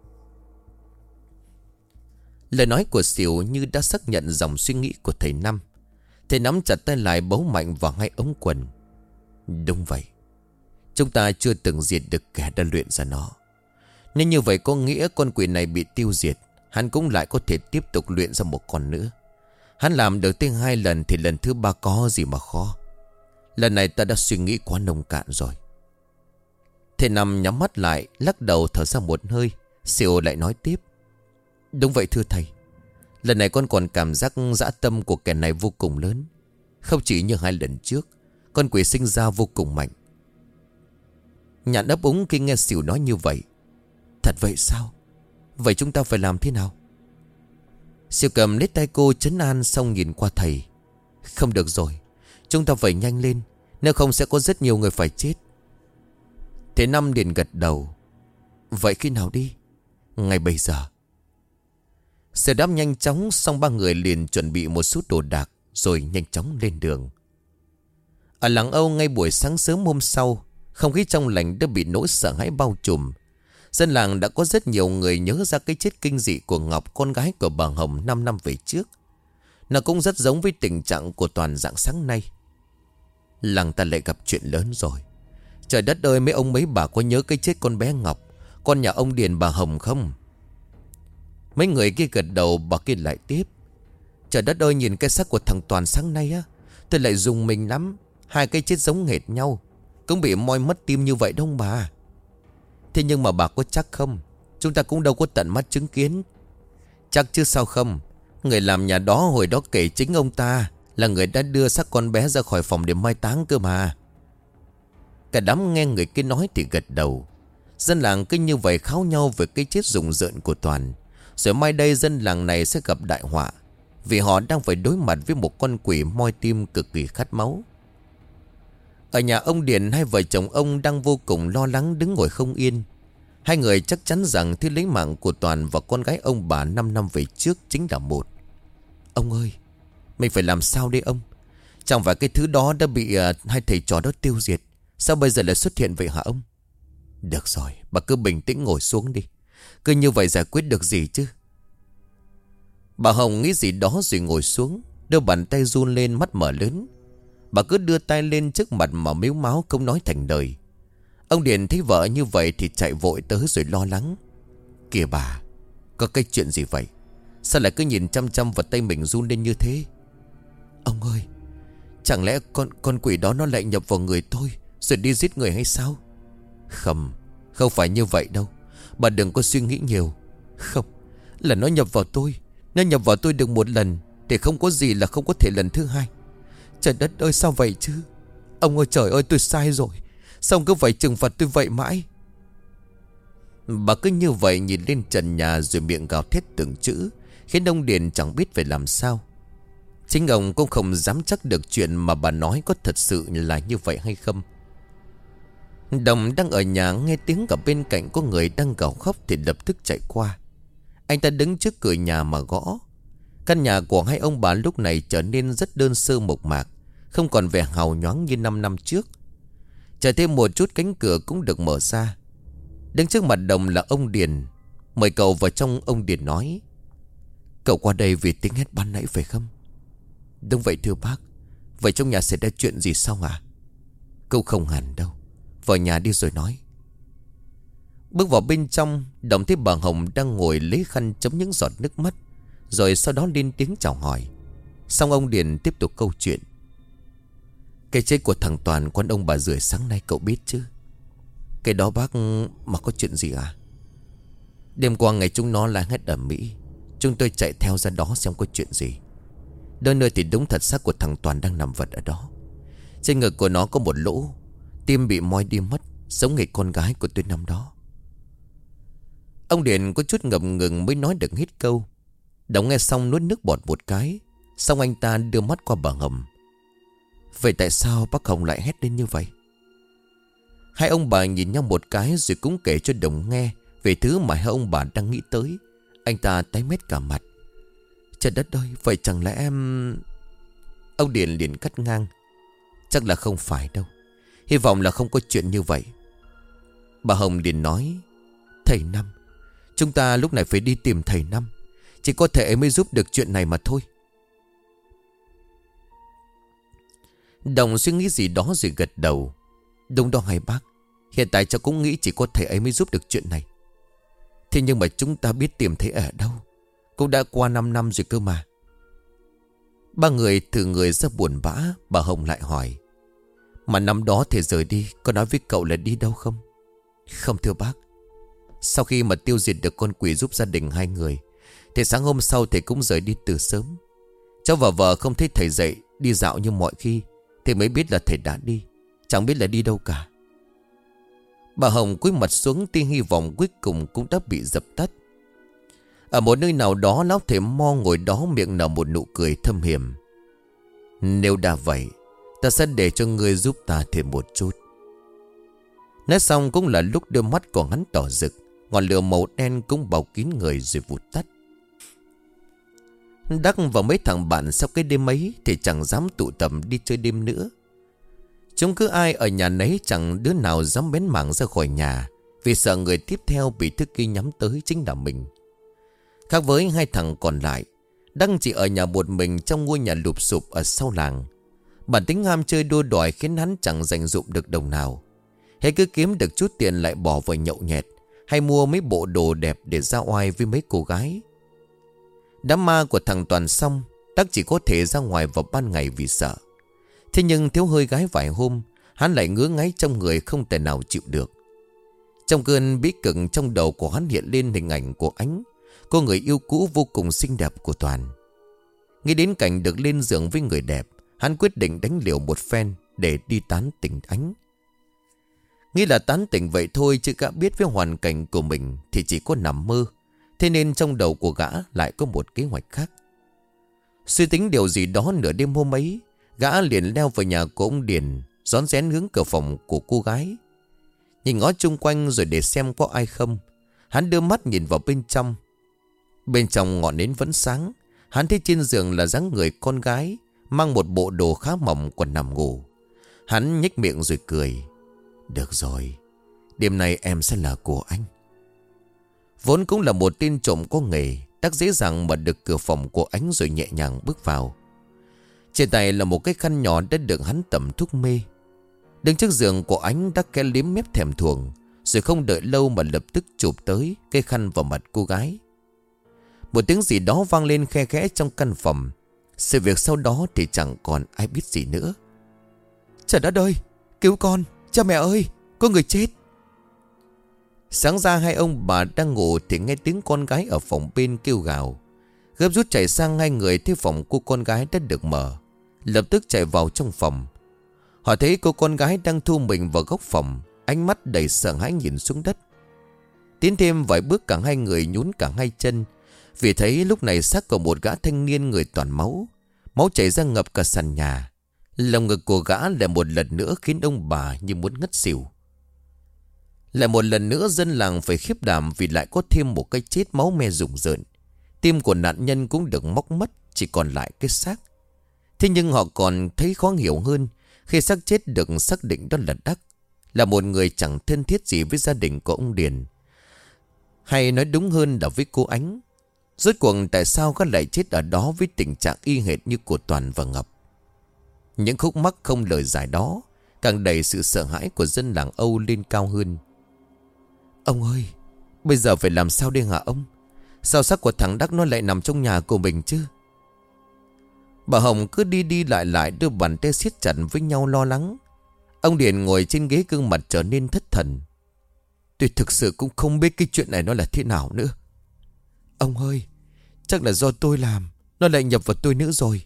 Lời nói của Sỉu như đã xác nhận dòng suy nghĩ của thầy Năm. Thầy nắm chặt tay lại bấu mạnh vào hai ống quần. Đúng vậy, chúng ta chưa từng diệt được kẻ đã luyện ra nó. Nên như vậy có nghĩa con quỷ này bị tiêu diệt, hắn cũng lại có thể tiếp tục luyện ra một con nữa. Hắn làm được tới hai lần thì lần thứ ba có gì mà khó. Lần này ta đã suy nghĩ quá nông cạn rồi. Thầy Năm nhắm mắt lại, lắc đầu thở ra một hơi. Siêu lại nói tiếp. Đúng vậy thưa thầy. Lần này con còn cảm giác dã tâm của kẻ này vô cùng lớn. Không chỉ như hai lần trước, con quỷ sinh ra vô cùng mạnh. Nhạn ấp úng khi nghe Sỉu nói như vậy. Thật vậy sao? Vậy chúng ta phải làm thế nào? Sỉu cầm lấy tay cô trấn an xong nhìn qua thầy. Không được rồi, chúng ta phải nhanh lên, nếu không sẽ có rất nhiều người phải chết. Thế Năm liền gật đầu. Vậy khi nào đi? Ngay bây giờ. Xe đáp nhanh chóng, xong ba người liền chuẩn bị một số đồ đạc rồi nhanh chóng lên đường. Ở làng Âu ngay buổi sáng sớm hôm sau, không khí trong lành đã bị nỗi sợ hãi bao trùm. Dân làng đã có rất nhiều người nhớ ra cái chết kinh dị của Ngọc, con gái của bà Hồng năm năm về trước. Nó cũng rất giống với tình trạng của Toàn dạng sáng nay. Làng ta lại gặp chuyện lớn rồi. Trời đất ơi, mấy ông mấy bà có nhớ cái chết con bé Ngọc, con nhà ông Điền bà Hồng không? Mấy người kia gật đầu, bà kia lại tiếp. Trời đất ơi, nhìn cái xác của thằng Toàn sáng nay á, tôi lại rùng mình lắm. Hai cái chết giống hệt nhau, cũng bị moi mất tim như vậy đâu bà. Thế nhưng mà bà có chắc không? Chúng ta cũng đâu có tận mắt chứng kiến. Chắc chứ sao không. Người làm nhà đó hồi đó kể chính ông ta là người đã đưa xác con bé ra khỏi phòng để mai táng cơ mà. Cả đám nghe người kia nói thì gật đầu. Dân làng cứ như vậy kháo nhau về cái chết rùng rợn của Toàn. Rồi mai đây dân làng này sẽ gặp đại họa, vì họ đang phải đối mặt với một con quỷ moi tim cực kỳ khát máu. Ở nhà ông Điền, hai vợ chồng ông đang vô cùng lo lắng đứng ngồi không yên. Hai người chắc chắn rằng thứ lấy mạng của Toàn và con gái ông bà năm năm về trước chính là một. Ông ơi, mình phải làm sao đây ông? Chẳng phải cái thứ đó đã bị uh, hai thầy trò đó tiêu diệt, sao bây giờ lại xuất hiện vậy hả ông? Được rồi, bà cứ bình tĩnh ngồi xuống đi. Cứ như vậy giải quyết được gì chứ? Bà Hồng nghĩ gì đó rồi ngồi xuống, đưa bàn tay run lên, mắt mở lớn. Bà cứ đưa tay lên trước mặt mà mếu máo không nói thành lời. Ông Điền thấy vợ như vậy thì chạy vội tới rồi lo lắng. Kìa bà, có cái chuyện gì vậy? Sao lại cứ nhìn chăm chăm vào tay mình run lên như thế? Ông ơi, chẳng lẽ con con quỷ đó nó lại nhập vào người tôi rồi đi giết người hay sao? Không, không phải như vậy đâu. Bà đừng có suy nghĩ nhiều. Không, là nó nhập vào tôi. Nó nhập vào tôi được một lần thì không có gì là không có thể lần thứ hai. Trời đất ơi, sao vậy chứ? Ông ơi trời ơi, tôi sai rồi. Sao ông cứ phải trừng phạt tôi vậy mãi? Bà cứ như vậy nhìn lên trần nhà rồi miệng gào thét từng chữ, khiến ông Điền chẳng biết phải làm sao. Chính ông cũng không dám chắc được chuyện mà bà nói có thật sự là như vậy hay không. Đồng đang ở nhà nghe tiếng ở bên cạnh có người đang gào khóc thì lập tức chạy qua. Anh ta đứng trước cửa nhà mà gõ. Căn nhà của hai ông bà lúc này trở nên rất đơn sơ mộc mạc, không còn vẻ hào nhoáng như năm năm trước. Chờ thêm một chút cánh cửa cũng được mở ra. Đứng trước mặt Đồng là ông Điền. Mời cậu vào trong, ông Điền nói. Cậu qua đây vì tiếng hét ban nãy phải không? Đúng vậy thưa bác. Vậy trong nhà xảy ra chuyện gì sao à? Cậu không hẳn đâu. Vào nhà đi rồi nói. Bước vào bên trong, Đồng thấy bà Hồng đang ngồi lấy khăn chấm những giọt nước mắt, rồi sau đó lên tiếng chào hỏi. Xong ông Điền tiếp tục câu chuyện. Cái chết của thằng Toàn con ông bà rưởi sáng nay cậu biết chứ? Cái đó bác mà có chuyện gì à? Đêm qua ngày chúng nó la hét ầm ĩ, chúng tôi chạy theo ra đó xem có chuyện gì. Đến nơi thì đúng thật xác của thằng Toàn đang nằm vật ở đó. Trên ngực của nó có một lỗ, tim bị moi đi mất, giống nghịch con gái của tôi năm đó. Ông Điền có chút ngập ngừng mới nói được hết câu. Đồng nghe xong nuốt nước bọt một cái. Xong anh ta đưa mắt qua bà Hồng. Vậy tại sao bác Hồng lại hét lên như vậy? Hai ông bà nhìn nhau một cái rồi cũng kể cho Đồng nghe về thứ mà hai ông bà đang nghĩ tới. Anh ta tái mét cả mặt. Trời đất ơi, vậy chẳng lẽ em... Ông Điền liền cắt ngang. Chắc là không phải đâu. Hy vọng là không có chuyện như vậy. Bà Hồng liền nói. Thầy Năm, chúng ta lúc này phải đi tìm thầy Năm. Chỉ có thể ấy mới giúp được chuyện này mà thôi. Đồng suy nghĩ gì đó rồi gật đầu. Đúng đó hai bác. Hiện tại cháu cũng nghĩ chỉ có thầy ấy mới giúp được chuyện này. Thế nhưng mà chúng ta biết tìm thầy ở đâu? Cũng đã qua năm năm rồi cơ mà. Ba người thử người ra buồn bã. Bà Hồng lại hỏi. Mà năm đó thầy rời đi, có nói với cậu là đi đâu không? Không thưa bác. Sau khi mà tiêu diệt được con quỷ giúp gia đình hai người thì sáng hôm sau thầy cũng rời đi từ sớm. Cháu và vợ không thấy thầy dậy đi dạo như mọi khi thì mới biết là thầy đã đi. Chẳng biết là đi đâu cả. Bà Hồng cúi mặt xuống, tia hy vọng cuối cùng cũng đã bị dập tắt. Ở một nơi nào đó, lão thầy Mo ngồi đó miệng nở một nụ cười thâm hiểm. Nếu đã vậy, ta sẽ để cho ngươi giúp ta thêm một chút. Nói xong cũng là lúc đôi mắt của hắn đỏ rực. Ngọn lửa màu đen cũng bao kín người rồi vụt tắt. Đắc và mấy thằng bạn sau cái đêm ấy thì chẳng dám tụ tập đi chơi đêm nữa. Chúng cứ ai ở nhà nấy, chẳng đứa nào dám bén mảng ra khỏi nhà, vì sợ người tiếp theo bị thức kia nhắm tới chính là mình. Khác với hai thằng còn lại, Đắc chỉ ở nhà một mình trong ngôi nhà lụp sụp ở sau làng. Bản tính ham chơi đua đòi khiến hắn chẳng dành dụm được đồng nào. Hay cứ kiếm được chút tiền lại bỏ vào nhậu nhẹt, hay mua mấy bộ đồ đẹp để ra oai với mấy cô gái. Đám ma của thằng Toàn xong, Đắc chỉ có thể ra ngoài vào ban ngày vì sợ. Thế nhưng thiếu hơi gái vài hôm, hắn lại ngứa ngáy trong người không thể nào chịu được. Trong cơn bí cực, trong đầu của hắn hiện lên hình ảnh của Ánh, cô người yêu cũ vô cùng xinh đẹp của Toàn. Nghĩ đến cảnh được lên giường với người đẹp, hắn quyết định đánh liều một phen để đi tán tỉnh Ánh. Nghĩ là tán tỉnh vậy thôi, chứ gã biết với hoàn cảnh của mình thì chỉ có nằm mơ. Thế nên trong đầu của gã lại có một kế hoạch khác. Suy tính điều gì đó, nửa đêm hôm ấy, gã liền leo vào nhà của ông Điền, rón rén hướng cửa phòng của cô gái. Nhìn ngó chung quanh rồi để xem có ai không, hắn đưa mắt nhìn vào bên trong. Bên trong ngọn nến vẫn sáng. Hắn thấy trên giường là dáng người con gái, mang một bộ đồ khá mỏng còn nằm ngủ. Hắn nhếch miệng rồi cười. Được rồi, đêm nay em sẽ là của anh. Vốn cũng là một tên trộm có nghề, Đắc dễ dàng mở được cửa phòng của Ánh rồi nhẹ nhàng bước vào. Trên tay là một cái khăn nhỏ đã được hắn tẩm thuốc mê. Đứng trước giường của Ánh, Đắc khẽ liếm mép thèm thuồng, rồi không đợi lâu mà lập tức chụp tới cái khăn vào mặt cô gái. Một tiếng gì đó vang lên khe khẽ trong căn phòng. Sự việc sau đó thì chẳng còn ai biết gì nữa. Trời đất ơi, cứu con, cha mẹ ơi, có người chết. Sáng ra hai ông bà đang ngủ thì nghe tiếng con gái ở phòng bên kêu gào. Gấp rút chạy sang, hai người thấy phòng cô con gái đã được mở, lập tức chạy vào trong phòng. Họ thấy cô con gái đang thu mình vào góc phòng, ánh mắt đầy sợ hãi nhìn xuống đất. Tiến thêm vài bước cả hai người nhún cả hai chân, vì thấy lúc này xác của một gã thanh niên người toàn máu. Máu chảy ra ngập cả sàn nhà. Lòng ngực của gã lại một lần nữa khiến ông bà như muốn ngất xỉu. Lại một lần nữa dân làng phải khiếp đảm vì lại có thêm một cái chết máu me rùng rợn. Tim của nạn nhân cũng được móc mất, chỉ còn lại cái xác. Thế nhưng họ còn thấy khó hiểu hơn khi xác chết được xác định đó là Đắc, là một người chẳng thân thiết gì với gia đình của ông Điền, hay nói đúng hơn là với cô Ánh. Rốt cuộc tại sao gã lại chết ở đó với tình trạng y hệt như của Toàn và Ngập? Những khúc mắc không lời giải đó càng đẩy sự sợ hãi của dân làng Âu lên cao hơn. Ông ơi, bây giờ phải làm sao đây hả ông? Sao xác của thằng Đắc nó lại nằm trong nhà của mình chứ? Bà Hồng cứ đi đi lại lại, đưa bàn tay siết chặt với nhau lo lắng. Ông Điền ngồi trên ghế, gương mặt trở nên thất thần. Tôi thực sự cũng không biết cái chuyện này nó là thế nào nữa. Ông ơi, chắc là do tôi làm, nó lại nhập vào tôi nữa rồi.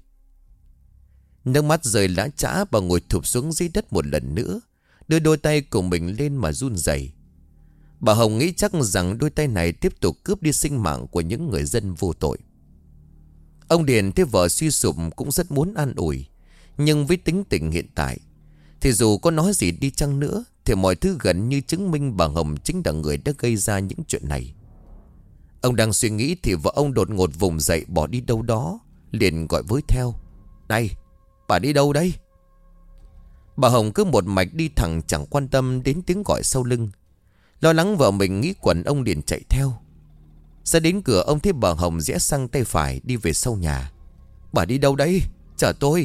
Nước mắt rơi lã chã, bà ngồi thụp xuống dưới đất một lần nữa, đưa đôi tay của mình lên mà run rẩy. Bà Hồng nghĩ chắc rằng đôi tay này tiếp tục cướp đi sinh mạng của những người dân vô tội. Ông Điền thấy vợ suy sụp cũng rất muốn an ủi, nhưng với tính tình hiện tại thì dù có nói gì đi chăng nữa thì mọi thứ gần như chứng minh bà Hồng chính là người đã gây ra những chuyện này. Ông đang suy nghĩ thì vợ ông đột ngột vùng dậy bỏ đi đâu đó, liền gọi với theo. Này, bà đi đâu đây? Bà Hồng cứ một mạch đi thẳng, chẳng quan tâm đến tiếng gọi sau lưng. Lo lắng vợ mình nghĩ quẩn, ông liền chạy theo. Ra đến cửa, ông thấy bà Hồng rẽ sang tay phải đi về sau nhà. Bà đi đâu đấy? Chờ tôi.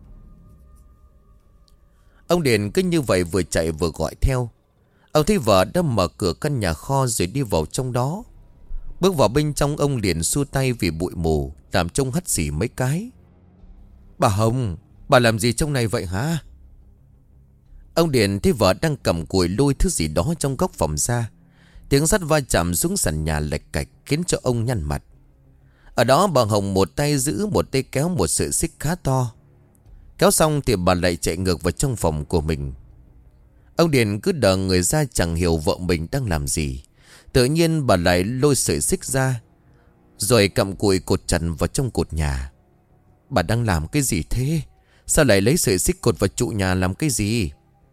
Ông Điền cứ như vậy vừa chạy vừa gọi theo. Ông thấy vợ đã mở cửa căn nhà kho rồi đi vào trong đó. Bước vào bên trong, ông liền xua tay vì bụi mù làm trông hắt xì mấy cái. Bà Hồng, bà làm gì trong này vậy hả? Ông Điền thấy vợ đang cầm cùi lôi thứ gì đó trong góc phòng ra. Tiếng sắt va chạm xuống sàn nhà lệch cạch khiến cho ông nhăn mặt. Ở đó bà Hồng một tay giữ, một tay kéo một sợi xích khá to. Kéo xong thì bà lại chạy ngược vào trong phòng của mình. Ông Điền cứ đờ người ra, chẳng hiểu vợ mình đang làm gì. Tự nhiên bà lại lôi sợi xích ra, rồi cầm cùi cột chặt vào trong cột nhà. Bà đang làm cái gì thế? Sao lại lấy sợi xích cột vào trụ nhà làm cái gì?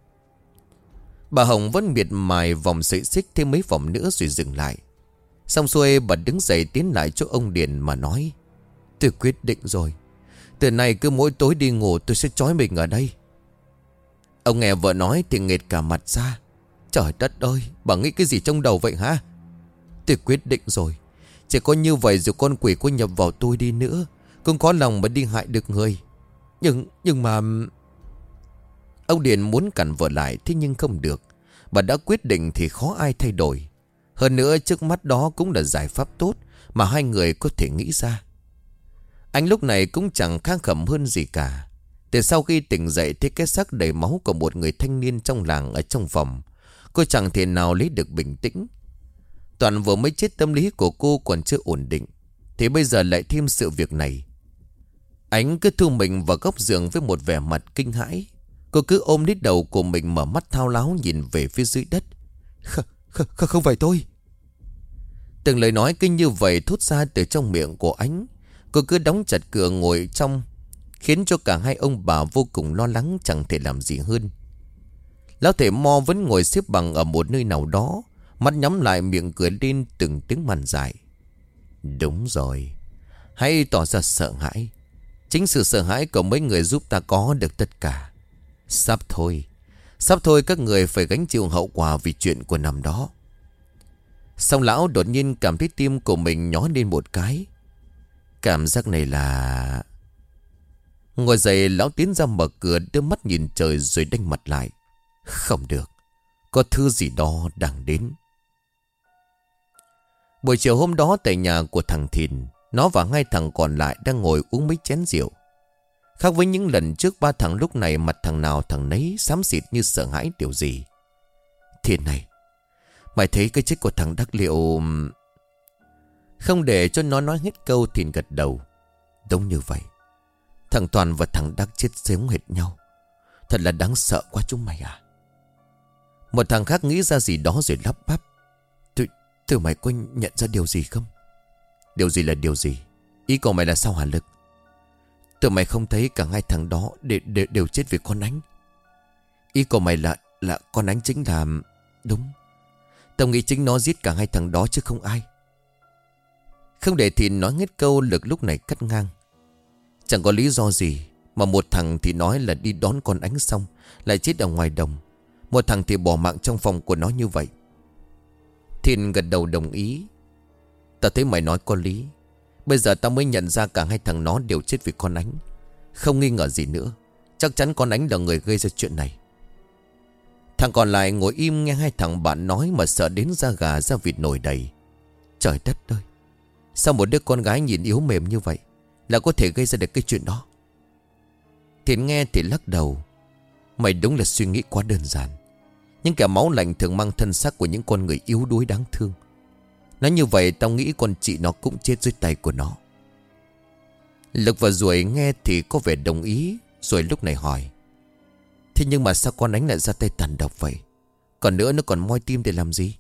Bà Hồng vẫn miệt mài vòng sợi xích thêm mấy vòng nữa rồi dừng lại. Xong xuôi bà đứng dậy tiến lại chỗ ông Điền mà nói. Tôi quyết định rồi, từ nay cứ mỗi tối đi ngủ tôi sẽ trói mình ở đây. Ông nghe vợ nói thì nghệt cả mặt ra. Trời đất ơi, bà nghĩ cái gì trong đầu vậy hả? Tôi quyết định rồi, chỉ có như vậy rồi con quỷ có nhập vào tôi đi nữa cũng có lòng mà đi hại được người. Nhưng, nhưng mà... Ông Điền muốn cản vợ lại, thế nhưng không được. Bà đã quyết định thì khó ai thay đổi. Hơn nữa trước mắt đó cũng là giải pháp tốt mà hai người có thể nghĩ ra. Anh lúc này cũng chẳng khác khẩm hơn gì cả. Từ sau khi tỉnh dậy thấy cái xác đầy máu của một người thanh niên trong làng ở trong phòng, cô chẳng thể nào lấy được bình tĩnh. Toàn vừa mới chết, tâm lý của cô còn chưa ổn định, thì bây giờ lại thêm sự việc này. Ánh cứ thu mình vào góc giường với một vẻ mặt kinh hãi. Cô cứ ôm lấy đầu của mình, mở mắt thao láo nhìn về phía dưới đất. Kh, kh, kh, Không phải tôi. Từng lời nói kinh như vậy thốt ra từ trong miệng của Ánh. Cô cứ đóng chặt cửa ngồi trong, khiến cho cả hai ông bà vô cùng lo lắng, chẳng thể làm gì hơn. Lão thầy Mo vẫn ngồi xếp bằng ở một nơi nào đó, mắt nhắm lại, miệng cười lên từng tiếng màn dài. Đúng rồi, hãy tỏ ra sợ hãi. Chính sự sợ hãi của mấy người giúp ta có được tất cả. Sắp thôi. Sắp thôi các người phải gánh chịu hậu quả vì chuyện của năm đó. Xong lão đột nhiên cảm thấy tim của mình nhói lên một cái. Cảm giác này là... Ngồi dậy lão tiến ra mở cửa, đưa mắt nhìn trời rồi đanh mặt lại. Không được, có thứ gì đó đang đến. Buổi chiều hôm đó tại nhà của thằng Thìn, nó và hai thằng còn lại đang ngồi uống mấy chén rượu. Khác với những lần trước, ba thằng lúc này mặt thằng nào thằng nấy xám xịt như sợ hãi điều gì. Thìn này, mày thấy cái chết của thằng Đắc liệu... Không để cho nó nói hết câu, Thìn gật đầu. Đúng như vậy. Thằng Toàn và thằng Đắc chết giống hệt nhau. Thật là đáng sợ quá chúng mày à. Một thằng khác nghĩ ra gì đó rồi lắp bắp. Tụi, tụi mày có nhận ra điều gì không? Điều gì là điều gì? Ý của mày là sao hả Lực? Tụi mày không thấy cả hai thằng đó đều, đều, đều chết vì con Ánh. Ý của mày là là con Ánh chính là... Đúng. Tao nghĩ chính nó giết cả hai thằng đó chứ không ai. Không để Thìn nói hết câu, Lực lúc này cắt ngang. Chẳng có lý do gì mà một thằng thì nói là đi đón con Ánh xong lại chết ở ngoài đồng. Một thằng thì bỏ mạng trong phòng của nó như vậy. Thìn gật đầu đồng ý. Tao thấy mày nói có lý. Bây giờ tao mới nhận ra cả hai thằng nó đều chết vì con Ánh. Không nghi ngờ gì nữa. Chắc chắn con Ánh là người gây ra chuyện này. Thằng còn lại ngồi im nghe hai thằng bạn nói mà sợ đến da gà da vịt nổi đầy. Trời đất ơi, sao một đứa con gái nhìn yếu mềm như vậy là có thể gây ra được cái chuyện đó? Thìn nghe thì lắc đầu. Mày đúng là suy nghĩ quá đơn giản. Những kẻ máu lạnh thường mang thân xác của những con người yếu đuối đáng thương. Nói như vậy tao nghĩ con chị nó cũng chết dưới tay của nó. Lực và Ruồi nghe thì có vẻ đồng ý. Rồi lúc này hỏi. Thế nhưng mà sao con Ánh lại ra tay tàn độc vậy? Còn nữa nó còn moi tim để làm gì?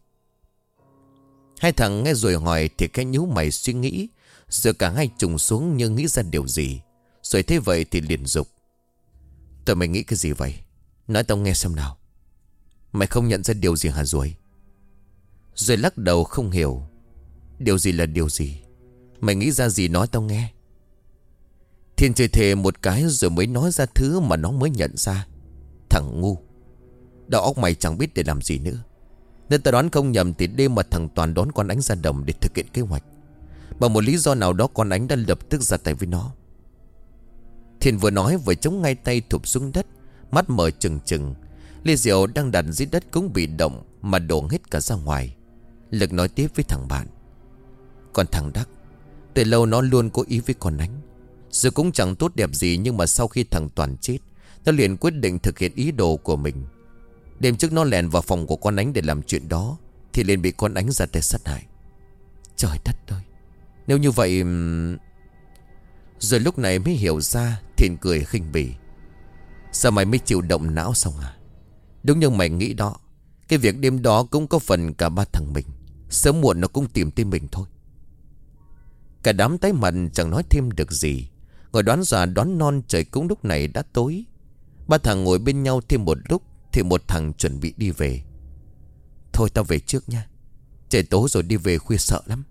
Hai thằng nghe Ruồi hỏi thì cái nhíu mày suy nghĩ. Rồi cả hai trùng xuống như nghĩ ra điều gì. Rồi thế vậy thì liền dục. Tụi mày nghĩ cái gì vậy? Nói tao nghe xem nào. Mày không nhận ra điều gì hả Ruồi? Ruồi lắc đầu không hiểu. Điều gì là điều gì? Mày nghĩ ra gì nói tao nghe. Thiên chửi thề một cái rồi mới nói ra thứ mà nó mới nhận ra. Thằng ngu. Đầu óc mày chẳng biết để làm gì nữa. Nên tao đoán không nhầm thì đêm mà thằng Toàn đón con Ánh ra đồng để thực hiện kế hoạch. Bằng một lý do nào đó con Ánh đã lập tức ra tay với nó. Thiên vừa nói vừa chống ngay tay thụp xuống đất. Mắt mở trừng trừng. Ly rượu đang đặt dưới đất cũng bị động mà đổ hết cả ra ngoài. Lực nói tiếp với thằng bạn. Còn thằng Đắc, từ lâu nó luôn có ý với con Ánh. Rồi cũng chẳng tốt đẹp gì. Nhưng mà sau khi thằng Toàn chết, nó liền quyết định thực hiện ý đồ của mình. Đêm trước nó lèn vào phòng của con Ánh để làm chuyện đó, thì liền bị con Ánh ra tay sát hại. Trời đất ơi, nếu như vậy... Rồi lúc này mới hiểu ra. Thìn cười khinh bỉ. Sao mày mới chịu động não xong à? Đúng như mày nghĩ đó. Cái việc đêm đó cũng có phần cả ba thằng mình. Sớm muộn nó cũng tìm tới mình thôi. Cả đám tái mặt chẳng nói thêm được gì. Ngồi đoán già đoán non, trời cũng lúc này đã tối. Ba thằng ngồi bên nhau thêm một lúc thì một thằng chuẩn bị đi về. Thôi tao về trước nha. Trời tối rồi đi về khuya sợ lắm.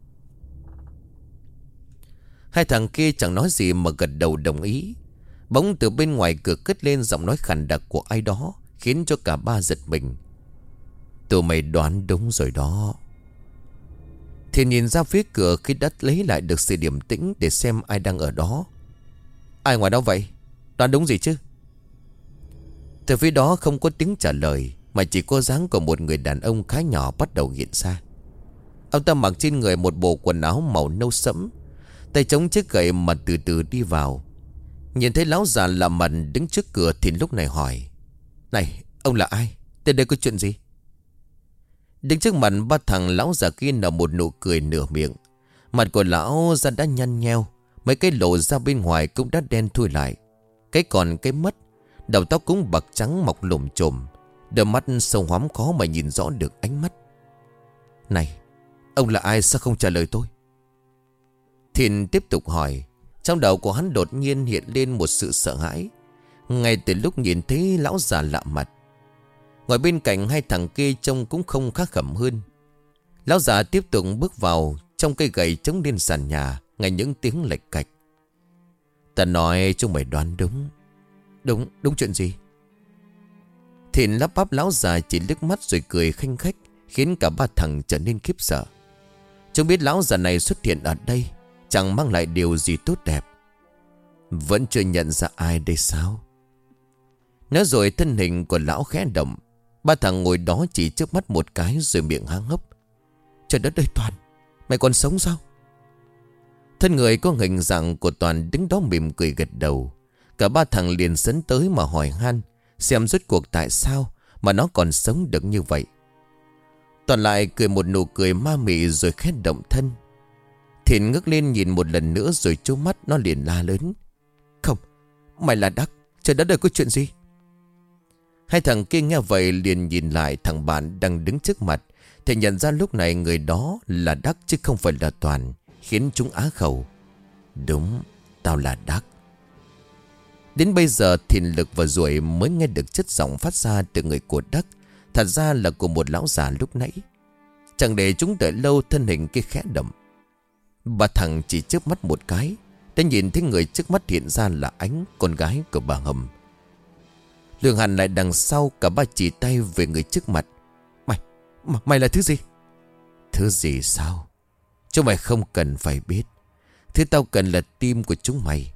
Hai thằng kia chẳng nói gì mà gật đầu đồng ý. Bỗng từ bên ngoài cửa cất lên giọng nói khàn đặc của ai đó, khiến cho cả ba giật mình. Tụi mày đoán đúng rồi đó. Thì nhìn ra phía cửa khi đã lấy lại được sự điềm tĩnh để xem ai đang ở đó. Ai ngoài đó vậy? Đoán đúng gì chứ? Từ phía đó không có tiếng trả lời, mà chỉ có dáng của một người đàn ông khá nhỏ bắt đầu hiện ra. Ông ta mặc trên người một bộ quần áo màu nâu sẫm, tay chống chiếc gậy mà từ từ đi vào. Nhìn thấy lão già lạ mặt đứng trước cửa thì lúc này hỏi. Này, ông là ai? Tới đây có chuyện gì? Đứng trước mặt ba thằng lão già kia nở một nụ cười nửa miệng. Mặt của lão ra đã nhăn nheo, mấy cái lỗ ra bên ngoài cũng đã đen thui lại. Cái còn cái mất, đầu tóc cũng bạc trắng mọc lùm chùm, đôi mắt sâu hoắm khó mà nhìn rõ được ánh mắt. Này, ông là ai sao không trả lời tôi? Thìn tiếp tục hỏi. Trong đầu của hắn đột nhiên hiện lên một sự sợ hãi, ngay từ lúc nhìn thấy lão già lạ mặt. Ngồi bên cạnh hai thằng kia trông cũng không khác khẩm hơn. Lão già tiếp tục bước vào, trong cây gậy chống lên sàn nhà, ngay những tiếng lệch cạch. Ta nói chúng mày đoán đúng. Đúng, đúng chuyện gì? Thìn lắp bắp lão già chỉ liếc mắt rồi cười khanh khách, khiến cả ba thằng trở nên khiếp sợ. Chúng biết lão già này xuất hiện ở đây chẳng mang lại điều gì tốt đẹp. Vẫn chưa nhận ra ai đây sao? Nói rồi thân hình của lão khẽ động. Ba thằng ngồi đó chỉ trước mắt một cái rồi miệng há hốc. Trời đất ơi Toàn, mày còn sống sao? Thân người có hình dạng của Toàn đứng đó mỉm cười gật đầu. Cả ba thằng liền sấn tới mà hỏi han, xem rốt cuộc tại sao mà nó còn sống được như vậy. Toàn lại cười một nụ cười ma mị rồi khét động thân. Thìn ngước lên nhìn một lần nữa rồi trố mắt, nó liền la lớn. Không, mày là Đắc, trời đất ơi có chuyện gì? Hai thằng kia nghe vậy liền nhìn lại thằng bạn đang đứng trước mặt, thì nhận ra lúc này người đó là Đắc chứ không phải là Toàn, khiến chúng á khẩu. Đúng, tao là Đắc. Đến bây giờ Thìn, Lực và Ruồi mới nghe được chất giọng phát ra từ người của Đắc, thật ra là của một lão già lúc nãy. Chẳng để chúng đợi lâu, thân hình kia khẽ động. Ba thằng chỉ chớp mắt một cái đã nhìn thấy người trước mắt hiện ra là Ánh, con gái của bà Hầm. Lương Hàn lại đằng sau, cả ba chỉ tay về người trước mặt. Mày, mày là thứ gì? Thứ gì sao? Chúng mày không cần phải biết. Thứ tao cần là tim của chúng mày.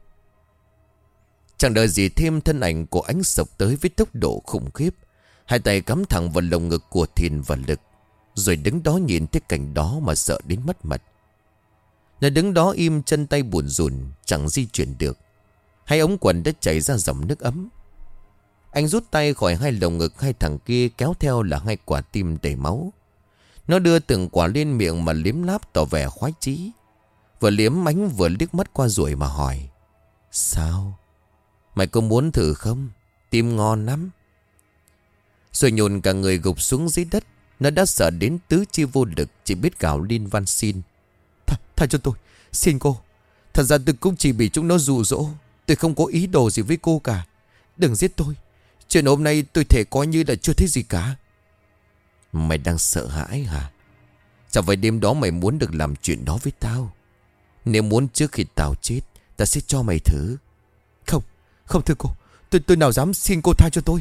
Chẳng đợi gì thêm, thân ảnh của Ánh sộc tới với tốc độ khủng khiếp. Hai tay cắm thẳng vào lồng ngực của Thìn và Lực, rồi đứng đó nhìn thấy cảnh đó mà sợ đến mất mật. Nó đứng đó im, chân tay buồn rùn, chẳng di chuyển được. Hai ống quần đã chảy ra dòng nước ấm. Anh rút tay khỏi hai lồng ngực hai thằng kia, kéo theo là hai quả tim đầy máu. Nó đưa từng quả lên miệng mà liếm láp tỏ vẻ khoái chí. Vừa liếm, Ánh vừa liếc mắt qua Ruồi mà hỏi. Sao? Mày có muốn thử không? Tim ngon lắm. Rồi nhồn cả người gục xuống dưới đất. Nó đã sợ đến tứ chi vô lực, chỉ biết gào lên van xin. Tha, tha cho tôi, xin cô. Thật ra tôi cũng chỉ bị chúng nó dụ dỗ. Tôi không có ý đồ gì với cô cả. Đừng giết tôi. Chuyện hôm nay tôi thể coi như là chưa thấy gì cả. Mày đang sợ hãi hả? Chẳng phải đêm đó mày muốn được làm chuyện đó với tao? Nếu muốn trước khi tao chết, ta sẽ cho mày thử. Không, không thưa cô. Tôi, tôi nào dám, xin cô tha cho tôi.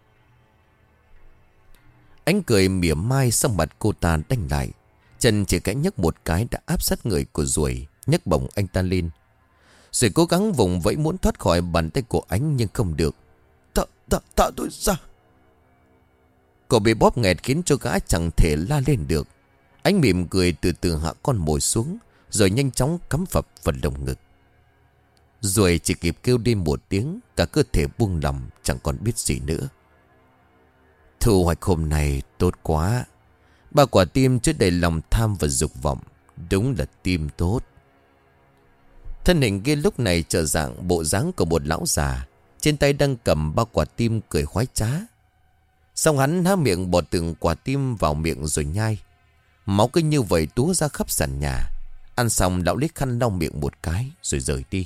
Ánh cười mỉa mai, xong mặt cô ta đanh lại. Chân chỉ kẽ nhấc một cái đã áp sát người của Ruồi, nhấc bổng anh ta lên. Rồi cố gắng vùng vẫy muốn thoát khỏi bàn tay của Ánh, nhưng không được. Tạ, tạ, tạ tôi ra. Cậu bị bóp nghẹt khiến cho gã chẳng thể la lên được. Ánh mỉm cười từ từ hạ con mồi xuống, rồi nhanh chóng cắm phập vào lồng ngực. Ruồi chỉ kịp kêu lên một tiếng, cả cơ thể buông lỏng, chẳng còn biết gì nữa. Thu hoạch hôm nay tốt quá. Ba quả tim chứa đầy lòng tham và dục vọng. Đúng là tim tốt. Thân hình kia lúc này trở dạng bộ dáng của một lão già, trên tay đang cầm ba quả tim cười khoái trá. Xong hắn há miệng bỏ từng quả tim vào miệng rồi nhai. Máu cứ như vậy túa ra khắp sàn nhà. Ăn xong lão lấy khăn lau miệng một cái rồi rời đi.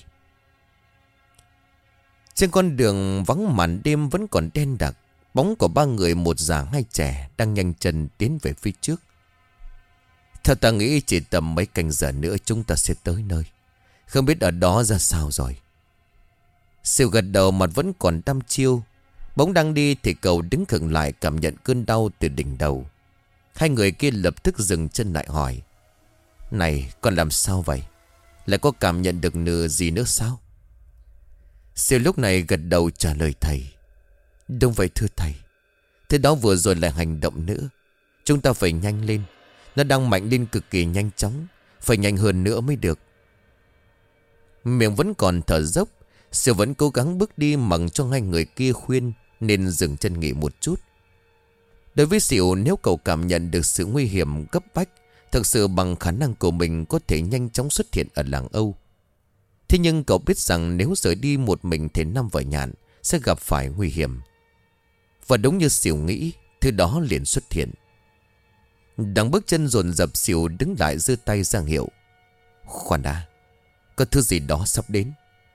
Trên con đường vắng màn đêm vẫn còn đen đặc. Bóng của ba người, một già hai trẻ, đang nhanh chân tiến về phía trước. Thật ta nghĩ chỉ tầm mấy canh giờ nữa chúng ta sẽ tới nơi. Không biết ở đó ra sao rồi. Siêu gật đầu, mặt vẫn còn đăm chiêu. Bóng đang đi thì cậu đứng khựng lại, cảm nhận cơn đau từ đỉnh đầu. Hai người kia lập tức dừng chân lại hỏi. Này, con làm sao vậy? Lại có cảm nhận được nửa gì nữa sao? Siêu lúc này gật đầu trả lời thầy. Đúng vậy thưa thầy. Thế đó vừa rồi lại hành động nữa. Chúng ta phải nhanh lên. Nó đang mạnh lên cực kỳ nhanh chóng. Phải nhanh hơn nữa mới được. Miệng vẫn còn thở dốc. Siêu vẫn cố gắng bước đi, mặc cho hai người kia khuyên nên dừng chân nghỉ một chút. Đối với Siêu, nếu cậu cảm nhận được sự nguy hiểm cấp bách, thực sự bằng khả năng của mình có thể nhanh chóng xuất hiện ở làng Âu. Thế nhưng cậu biết rằng nếu rời đi một mình thì Năm và Nhạn sẽ gặp phải nguy hiểm. Và đúng như Siêu nghĩ, thứ đó liền xuất hiện. Đang bước chân dồn dập, Siêu đứng lại giơ tay ra hiệu. Khoan đã, có thứ gì đó sắp đến.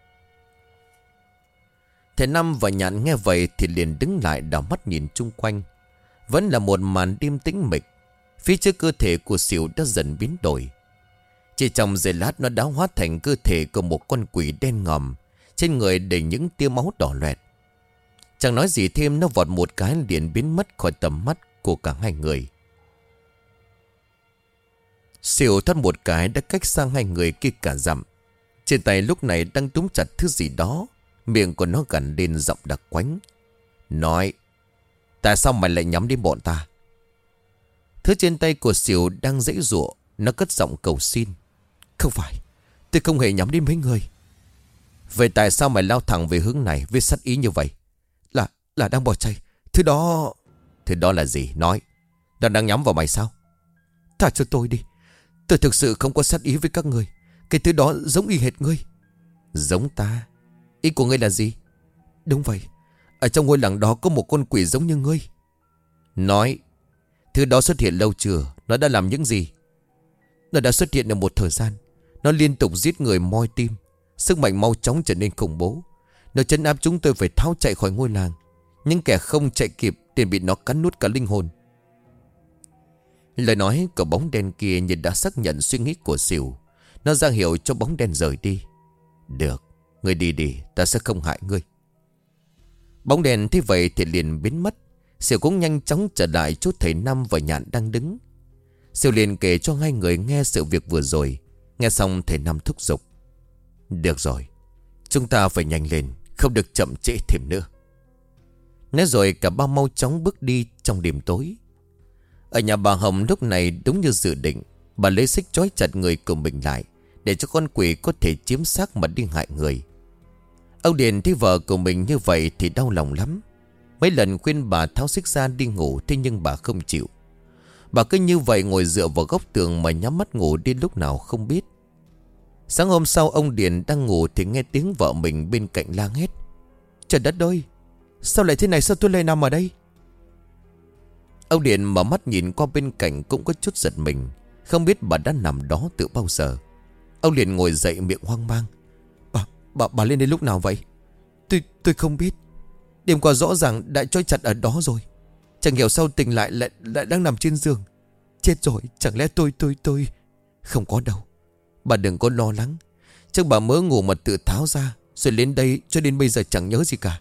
Thầy Năm và Nhạn nghe vậy thì liền đứng lại, đảo mắt nhìn chung quanh. Vẫn là một màn đêm tĩnh mịch. Phía trước cơ thể của Siêu đã dần biến đổi. Chỉ trong giây lát nó đã hóa thành cơ thể của một con quỷ đen ngòm, trên người đầy những tia máu đỏ loẹt. Chẳng nói gì thêm, nó vọt một cái liền biến mất khỏi tầm mắt của cả hai người. Xỉu thoát một cái đã cách sang hai người kia cả dặm. Trên tay lúc này đang túm chặt thứ gì đó. Miệng của nó gằn lên giọng đặc quánh. Nói: tại sao mày lại nhắm đến bọn ta? Thứ trên tay của Xỉu đang giãy giụa. Nó cất giọng cầu xin: không phải, tôi không hề nhắm đến mấy người. Vậy tại sao mày lao thẳng về hướng này với sát ý như vậy? Là, là đang bỏ chạy. Thứ đó... Thứ đó là gì? Nói. Nó đang nhắm vào mày sao? Thả cho tôi đi. Tôi thực sự không có sát ý với các người. Cái thứ đó giống y hệt ngươi. Giống ta? Ý của ngươi là gì? Đúng vậy. Ở trong ngôi làng đó có một con quỷ giống như ngươi. Nói. Thứ đó xuất hiện lâu chưa? Nó đã làm những gì? Nó đã xuất hiện được một thời gian. Nó liên tục giết người moi tim. Sức mạnh mau chóng trở nên khủng bố. Nó trấn áp chúng tôi phải tháo chạy khỏi ngôi làng. Những kẻ không chạy kịp liền bị nó cắn nuốt cả linh hồn. Lời nói của bóng đen kia như đã xác nhận suy nghĩ của Xỉu. Nó ra hiệu cho bóng đen rời đi. Được, ngươi đi đi, ta sẽ không hại ngươi. Bóng đen thế vậy thì liền biến mất. Xỉu cũng nhanh chóng trở lại chỗ thầy Năm và Nhạn đang đứng. Xỉu liền kể cho hai người nghe sự việc vừa rồi. Nghe xong thầy Năm thúc giục: được rồi, chúng ta phải nhanh lên, không được chậm trễ thêm nữa. Nói rồi cả ba mau chóng bước đi trong đêm tối. Ở nhà bà Hồng lúc này đúng như dự định. Bà lấy xích trói chặt người của mình lại, để cho con quỷ có thể chiếm xác mà đi hại người. Ông Điền thấy vợ của mình như vậy thì đau lòng lắm. Mấy lần khuyên bà tháo xích ra đi ngủ, thế nhưng bà không chịu. Bà cứ như vậy ngồi dựa vào góc tường mà nhắm mắt ngủ đi lúc nào không biết. Sáng hôm sau ông Điền đang ngủ thì nghe tiếng vợ mình bên cạnh la hét: trời đất ơi, sao lại thế này, sao tôi lại nằm ở đây? Ông Điền mở mắt nhìn qua bên cạnh cũng có chút giật mình. Không biết bà đã nằm đó từ bao giờ. Ông liền ngồi dậy miệng hoang mang: Bà, bà, bà lên đây lúc nào vậy? Tôi, tôi không biết. Đêm qua rõ ràng đã trói chặt ở đó rồi. Chẳng hiểu sao tỉnh lại lại, lại đang nằm trên giường. Chết rồi, chẳng lẽ tôi, tôi, tôi... Không có đâu. Bà đừng có lo lắng. Chắc bà mới ngủ mà tự tháo ra, rồi lên đây cho đến bây giờ chẳng nhớ gì cả.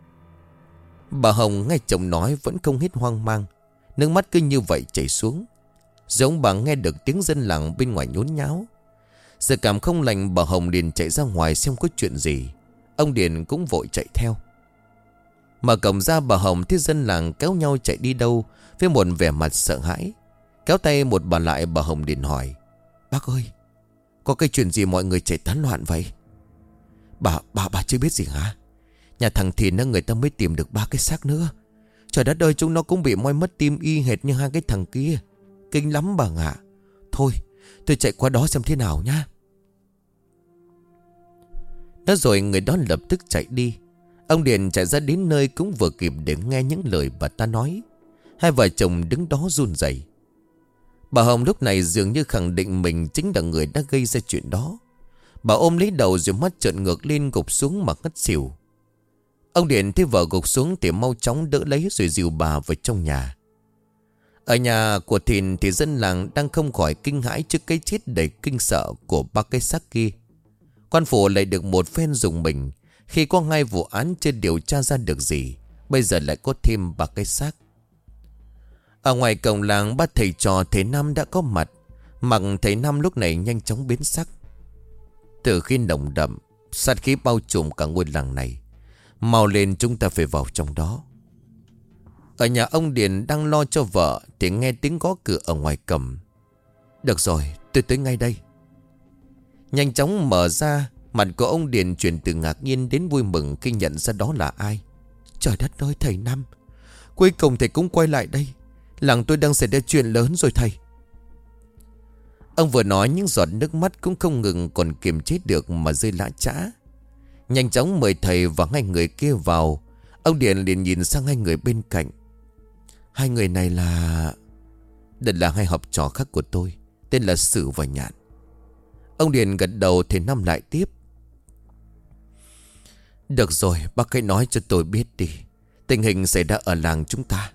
Bà Hồng nghe chồng nói vẫn không hết hoang mang. Nước mắt cứ như vậy chảy xuống. Giống bà nghe được tiếng dân làng bên ngoài nhốn nháo. Giờ cảm không lành, bà Hồng liền chạy ra ngoài xem có chuyện gì. Ông Điền cũng vội chạy theo. Mà cổng ra bà Hồng thấy dân làng kéo nhau chạy đi đâu với một vẻ mặt sợ hãi. Kéo tay một bà lại, bà Hồng liền hỏi: bác ơi, có cái chuyện gì mọi người chạy tán loạn vậy? Bà, bà, bà chưa biết gì hả? Nhà thằng Thìn người ta mới tìm được ba cái xác nữa. Trời đất ơi, chúng nó cũng bị moi mất tim y hệt như hai cái thằng kia. Kinh lắm bà ạ. Thôi, tôi chạy qua đó xem thế nào nhá. Nói rồi người đó lập tức chạy đi. Ông Điền chạy ra đến nơi cũng vừa kịp để nghe những lời bà ta nói. Hai vợ chồng đứng đó run rẩy. Bà Hồng lúc này dường như khẳng định mình chính là người đã gây ra chuyện đó. Bà ôm lấy đầu rồi mắt trợn ngược lên, gục xuống mà ngất xỉu. Ông Điền thấy vợ gục xuống thì mau chóng đỡ lấy rồi dìu bà vào trong nhà. Ở nhà của Thìn thì dân làng đang không khỏi kinh hãi trước cái chết đầy kinh sợ của ba cái xác kia. Quan phủ lại được một phen dùng mình khi có hai vụ án chưa điều tra ra được gì, bây giờ lại có thêm ba cái xác. Ở ngoài cổng làng, ba thầy trò thầy Năm đã có mặt. Mặc thầy Năm lúc này nhanh chóng biến sắc. Từ khi nồng đậm sát khí bao trùm cả ngôi làng này, mau lên, chúng ta phải vào trong đó. Ở nhà ông Điền đang lo cho vợ thì nghe tiếng gõ cửa ở ngoài cổng. Được rồi, tôi tới ngay đây. Nhanh chóng mở ra, mặt của ông Điền chuyển từ ngạc nhiên đến vui mừng khi nhận ra đó là ai. Trời đất ơi, thầy Năm, cuối cùng thầy cũng quay lại đây. Làng tôi đang xảy ra chuyện lớn rồi thầy. Ông vừa nói những giọt nước mắt cũng không ngừng còn kiềm chế được mà rơi lã chã. Nhanh chóng mời thầy và hai người kia vào. Ông Điền liền nhìn sang hai người bên cạnh. Hai người này là... Đây là hai học trò khác của tôi, tên là Sử và Nhạn. Ông Điền gật đầu, thầy Năm lại tiếp. Được rồi, bác hãy nói cho tôi biết đi, tình hình xảy ra ở làng chúng ta.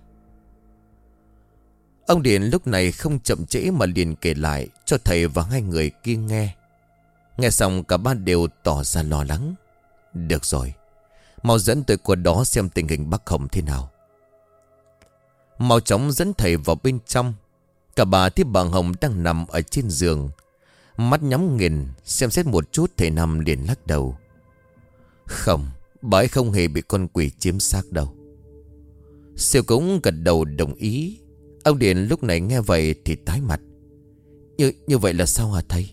Ông Điền lúc này không chậm trễ mà liền kể lại cho thầy và hai người kia nghe. Nghe xong cả ba đều tỏ ra lo lắng. Được rồi, mau dẫn tôi qua đó xem tình hình bác Hồng thế nào. Mau chóng dẫn thầy vào bên trong. Cả bà thấy bà Hồng đang nằm ở trên giường, mắt nhắm nghiền. Xem xét một chút, thầy Năm liền lắc đầu. Không, bà ấy không hề bị con quỷ chiếm xác đâu. Siêu cũng gật đầu đồng ý. Ông Điền lúc này nghe vậy thì tái mặt. Như, như vậy là sao hả thầy?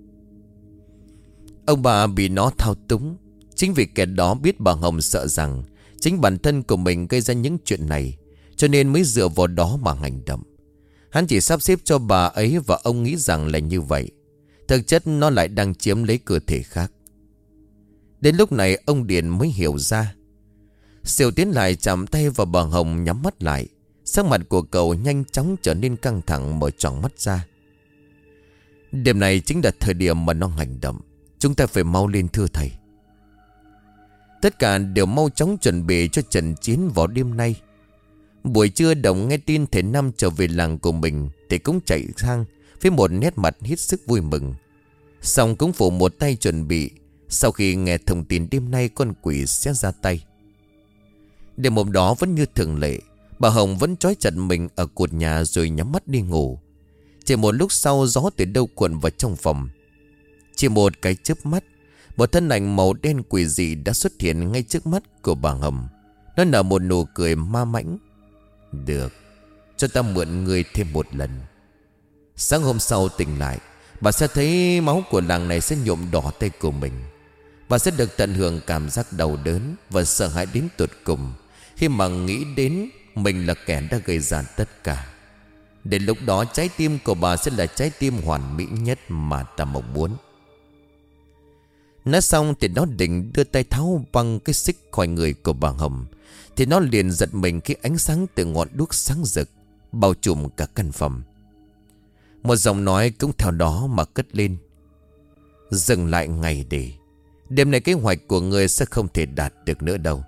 Ông bà bị nó thao túng. Chính vì kẻ đó biết bà Hồng sợ rằng chính bản thân của mình gây ra những chuyện này, cho nên mới dựa vào đó mà hành động. Hắn chỉ sắp xếp cho bà ấy và ông nghĩ rằng là như vậy. Thực chất nó lại đang chiếm lấy cơ thể khác. Đến lúc này ông Điền mới hiểu ra. Siêu tiến lại chạm tay vào bà Hồng, nhắm mắt lại. Sắc mặt của cậu nhanh chóng trở nên căng thẳng, mở tròn mắt ra. Đêm này chính là thời điểm mà nó hành động. Chúng ta phải mau lên thưa thầy. Tất cả đều mau chóng chuẩn bị cho trận chiến vào đêm nay. Buổi trưa Đồng nghe tin thầy Năm trở về làng của mình thì cũng chạy sang với một nét mặt hết sức vui mừng. Xong cũng phủ một tay chuẩn bị. Sau khi nghe thông tin đêm nay con quỷ sẽ ra tay. Đêm hôm đó vẫn như thường lệ, bà Hồng vẫn trói chặt mình ở cột nhà rồi nhắm mắt đi ngủ. Chỉ một lúc sau, gió từ đâu cuộn vào trong phòng. Chỉ một cái chớp mắt, một thân ảnh màu đen quỷ dị đã xuất hiện ngay trước mắt của bà Hồng. Nó nở một nụ cười ma mãnh. Được, cho ta mượn người thêm một lần. Sáng hôm sau tỉnh lại, bà sẽ thấy máu của làng này sẽ nhuộm đỏ tay của mình. Bà sẽ được tận hưởng cảm giác đau đớn và sợ hãi đến tột cùng khi mà nghĩ đến mình là kẻ đã gây ra tất cả. Đến lúc đó trái tim của bà sẽ là trái tim hoàn mỹ nhất mà ta mong muốn. Nói xong thì nó định đưa tay tháo băng cái xích khỏi người của bà Hồng, thì nó liền giật mình khi ánh sáng từ ngọn đuốc sáng rực bao trùm cả căn phòng. Một giọng nói cũng theo đó mà cất lên. Dừng lại ngày đi. Đêm nay kế hoạch của người sẽ không thể đạt được nữa đâu.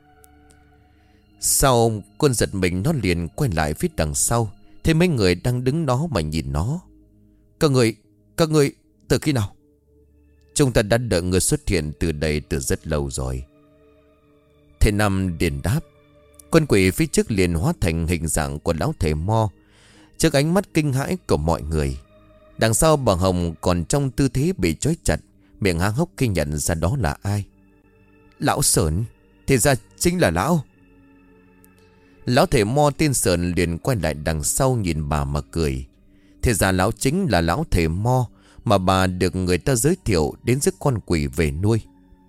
Sau con giật mình, nó liền quay lại phía đằng sau, thấy mấy người đang đứng đó mà nhìn nó. Các người, các người, từ khi nào? Chúng ta đã đợi người xuất hiện từ đây từ rất lâu rồi. Thầy Năm liền đáp. Con quỷ phía trước liền hóa thành hình dạng của lão thầy Mo trước ánh mắt kinh hãi của mọi người. Đằng sau bà Hồng còn trong tư thế bị trói chặt, miệng há hốc khi nhận ra đó là ai. Lão Sởn, thì ra chính là lão. Lão thầy Mo tên Sởn liền quay lại đằng sau nhìn bà mà cười. Thì ra lão chính là lão thầy Mo mà bà được người ta giới thiệu đến giết con quỷ về nuôi.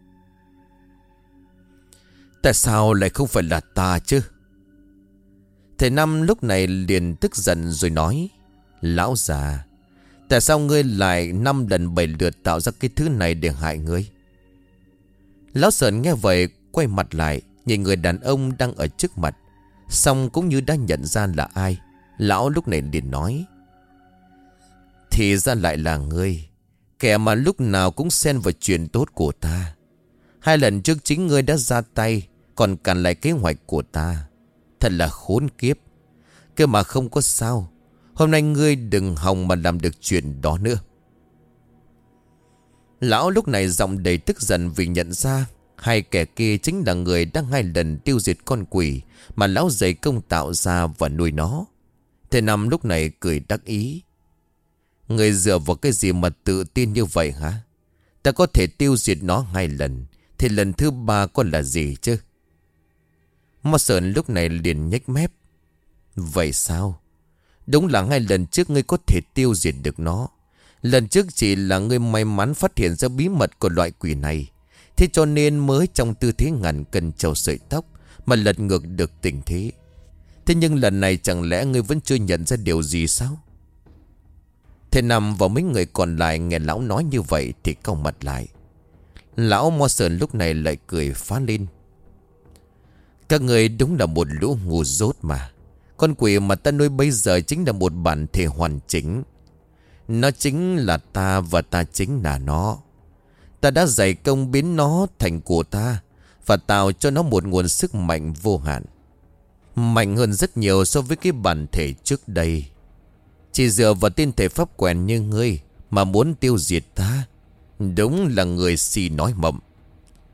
Tại sao lại không phải là ta chứ? Thầy Năm lúc này liền tức giận rồi nói. Lão già, tại sao ngươi lại năm lần bảy lượt tạo ra cái thứ này để hại ngươi? Lão Sởn nghe vậy quay mặt lại nhìn người đàn ông đang ở trước mặt, xong cũng như đã nhận ra là ai. Lão lúc này liền nói. Thì ra lại là ngươi, kẻ mà lúc nào cũng xen vào chuyện tốt của ta. Hai lần trước chính ngươi đã ra tay, còn cản lại kế hoạch của ta. Thật là khốn kiếp. Cơ mà không có sao, hôm nay ngươi đừng hòng mà làm được chuyện đó nữa. Lão lúc này giọng đầy tức giận vì nhận ra hai kẻ kia chính là người đã hai lần tiêu diệt con quỷ mà lão dày công tạo ra và nuôi nó. Thầy Năm lúc này cười đắc ý. Người dựa vào cái gì mà tự tin như vậy hả? Ta có thể tiêu diệt nó hai lần, thì lần thứ ba còn là gì chứ? Mo Sởn lúc này liền nhếch mép. Vậy sao? Đúng là hai lần trước ngươi có thể tiêu diệt được nó. Lần trước chỉ là ngươi may mắn phát hiện ra bí mật của loại quỷ này, thế cho nên mới trong tư thế ngàn cân treo sợi tóc mà lật ngược được tình thế. Thế nhưng lần này chẳng lẽ ngươi vẫn chưa nhận ra điều gì sao? Thầy Năm và mấy người còn lại nghe lão nói như vậy thì cau mặt lại. Lão Mo Sởn lúc này lại cười phá lên. Các người đúng là một lũ ngu dốt mà. Con quỷ mà ta nuôi bây giờ chính là một bản thể hoàn chỉnh. Nó chính là ta và ta chính là nó. Ta đã dày công biến nó thành của ta và tạo cho nó một nguồn sức mạnh vô hạn, mạnh hơn rất nhiều so với cái bản thể trước đây. Chỉ dựa vào tên thể pháp quèn như ngươi mà muốn tiêu diệt ta, đúng là người si nói mộng.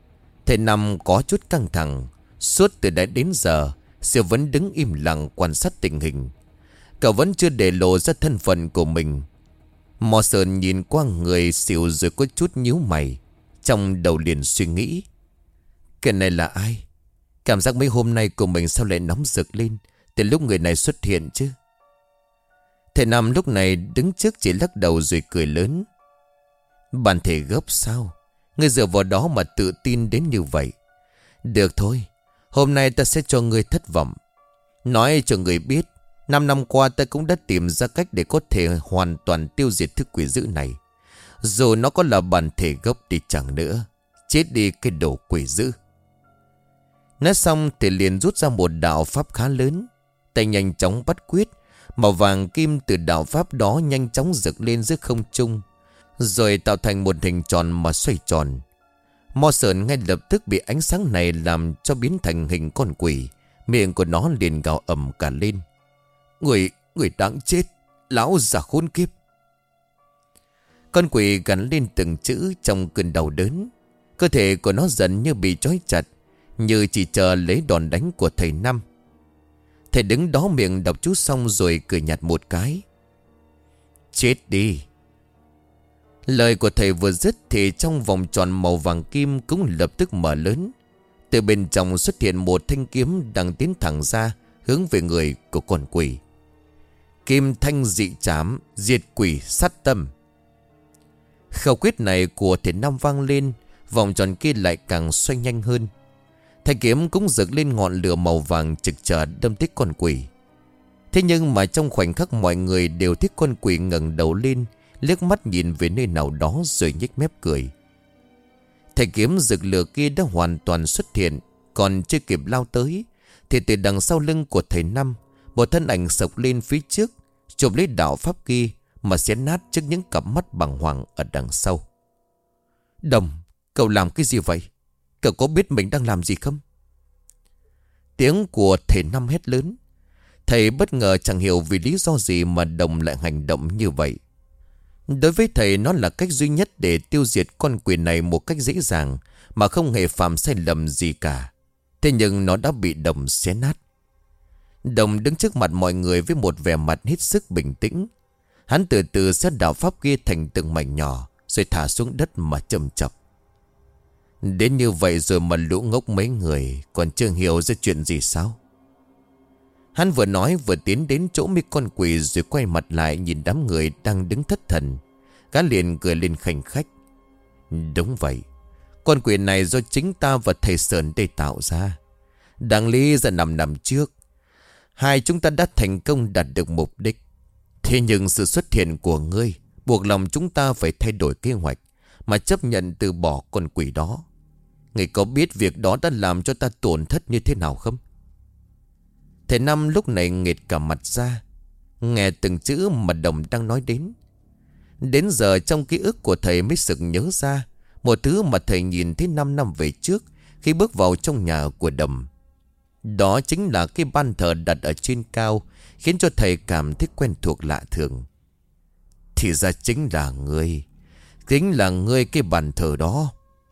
Thầy Năm có chút căng thẳng. Suốt từ đấy đến giờ Siêu vẫn đứng im lặng quan sát tình hình. Cậu vẫn chưa để lộ ra thân phận của mình. Mò Sơn nhìn qua người Xỉu rồi có chút nhíu mày. Trong đầu liền suy nghĩ, cái này là ai? Cảm giác mấy hôm nay của mình sao lại nóng rực lên từ lúc người này xuất hiện chứ? Thầy Năm lúc này đứng trước chỉ lắc đầu rồi cười lớn. Bản thể gấp sao? Ngươi dựa vào đó mà tự tin đến như vậy. Được thôi, hôm nay ta sẽ cho ngươi thất vọng. Nói cho ngươi biết, năm năm qua ta cũng đã tìm ra cách để có thể hoàn toàn tiêu diệt thứ quỷ dữ này. Dù nó có là bản thể gốc đi chẳng nữa. Chết đi cái đồ quỷ dữ. Nói xong thì liền rút ra một đạo pháp khá lớn. Tay nhanh chóng bắt quyết. Màu vàng kim từ đạo pháp đó nhanh chóng rực lên giữa không trung, rồi tạo thành một hình tròn mà xoay tròn. Mo Sơn ngay lập tức bị ánh sáng này làm cho biến thành hình con quỷ. Miệng của nó liền gào ầm cả lên. Người, người đáng chết, lão già khốn kiếp. Con quỷ gắn lên từng chữ trong cơn đau đớn. Cơ thể của nó dần như bị trói chặt, như chỉ chờ lấy đòn đánh của thầy Năm. Thầy đứng đó miệng đọc chú xong rồi cười nhạt một cái. Chết đi. Lời của thầy vừa dứt thì trong vòng tròn màu vàng kim cũng lập tức mở lớn. Từ bên trong xuất hiện một thanh kiếm đang tiến thẳng ra, hướng về người của con quỷ. Kim thanh dị trảm, diệt quỷ sát tâm. Khẩu quyết này của thầy Năm vang lên, vòng tròn kia lại càng xoay nhanh hơn. Thanh kiếm cũng rực lên ngọn lửa màu vàng trực chờ đâm tới con quỷ. Thế nhưng mà trong khoảnh khắc mọi người đều thấy con quỷ ngẩng đầu lên, liếc mắt nhìn về nơi nào đó rồi nhếch mép cười. Thanh kiếm rực lửa kia đã hoàn toàn xuất hiện, còn chưa kịp lao tới thì từ đằng sau lưng của thầy Năm, một thân ảnh sộc lên phía trước, chụp lấy đạo pháp kia mà xé nát trước những cặp mắt bàng hoàng ở đằng sau. Đồng, cậu làm cái gì vậy? Cậu có biết mình đang làm gì không? Tiếng của thầy Năm hét lớn. Thầy bất ngờ chẳng hiểu vì lý do gì mà Đồng lại hành động như vậy. Đối với thầy nó là cách duy nhất để tiêu diệt con quỷ này một cách dễ dàng, mà không hề phạm sai lầm gì cả. Thế nhưng nó đã bị Đồng xé nát. Đồng đứng trước mặt mọi người với một vẻ mặt hết sức bình tĩnh. Hắn từ từ xé đạo pháp kia thành từng mảnh nhỏ, rồi thả xuống đất mà châm chọc. Đến như vậy rồi mà lũ ngốc mấy người còn chưa hiểu ra chuyện gì sao? Hắn vừa nói vừa tiến đến chỗ mấy con quỷ, rồi quay mặt lại nhìn đám người đang đứng thất thần. Gã liền cười lên khành khách. Đúng vậy, con quỷ này do chính ta và thầy Sơn đây tạo ra. Đáng lý ra năm năm trước, hai chúng ta đã thành công đạt được mục đích. Thế nhưng sự xuất hiện của ngươi buộc lòng chúng ta phải thay đổi kế hoạch, mà chấp nhận từ bỏ con quỷ đó. Ngươi có biết việc đó đã làm cho ta tổn thất như thế nào không? Thầy Năm lúc này nghệt cả mặt ra, nghe từng chữ mà Đồng đang nói đến. Đến giờ trong ký ức của thầy mới sực nhớ ra một thứ mà thầy nhìn thấy năm năm về trước khi bước vào trong nhà của Đồng. Đó chính là cái ban thờ đặt ở trên cao, khiến cho thầy cảm thấy quen thuộc lạ thường. Thì ra chính là ngươi, chính là ngươi cái bàn thờ đó.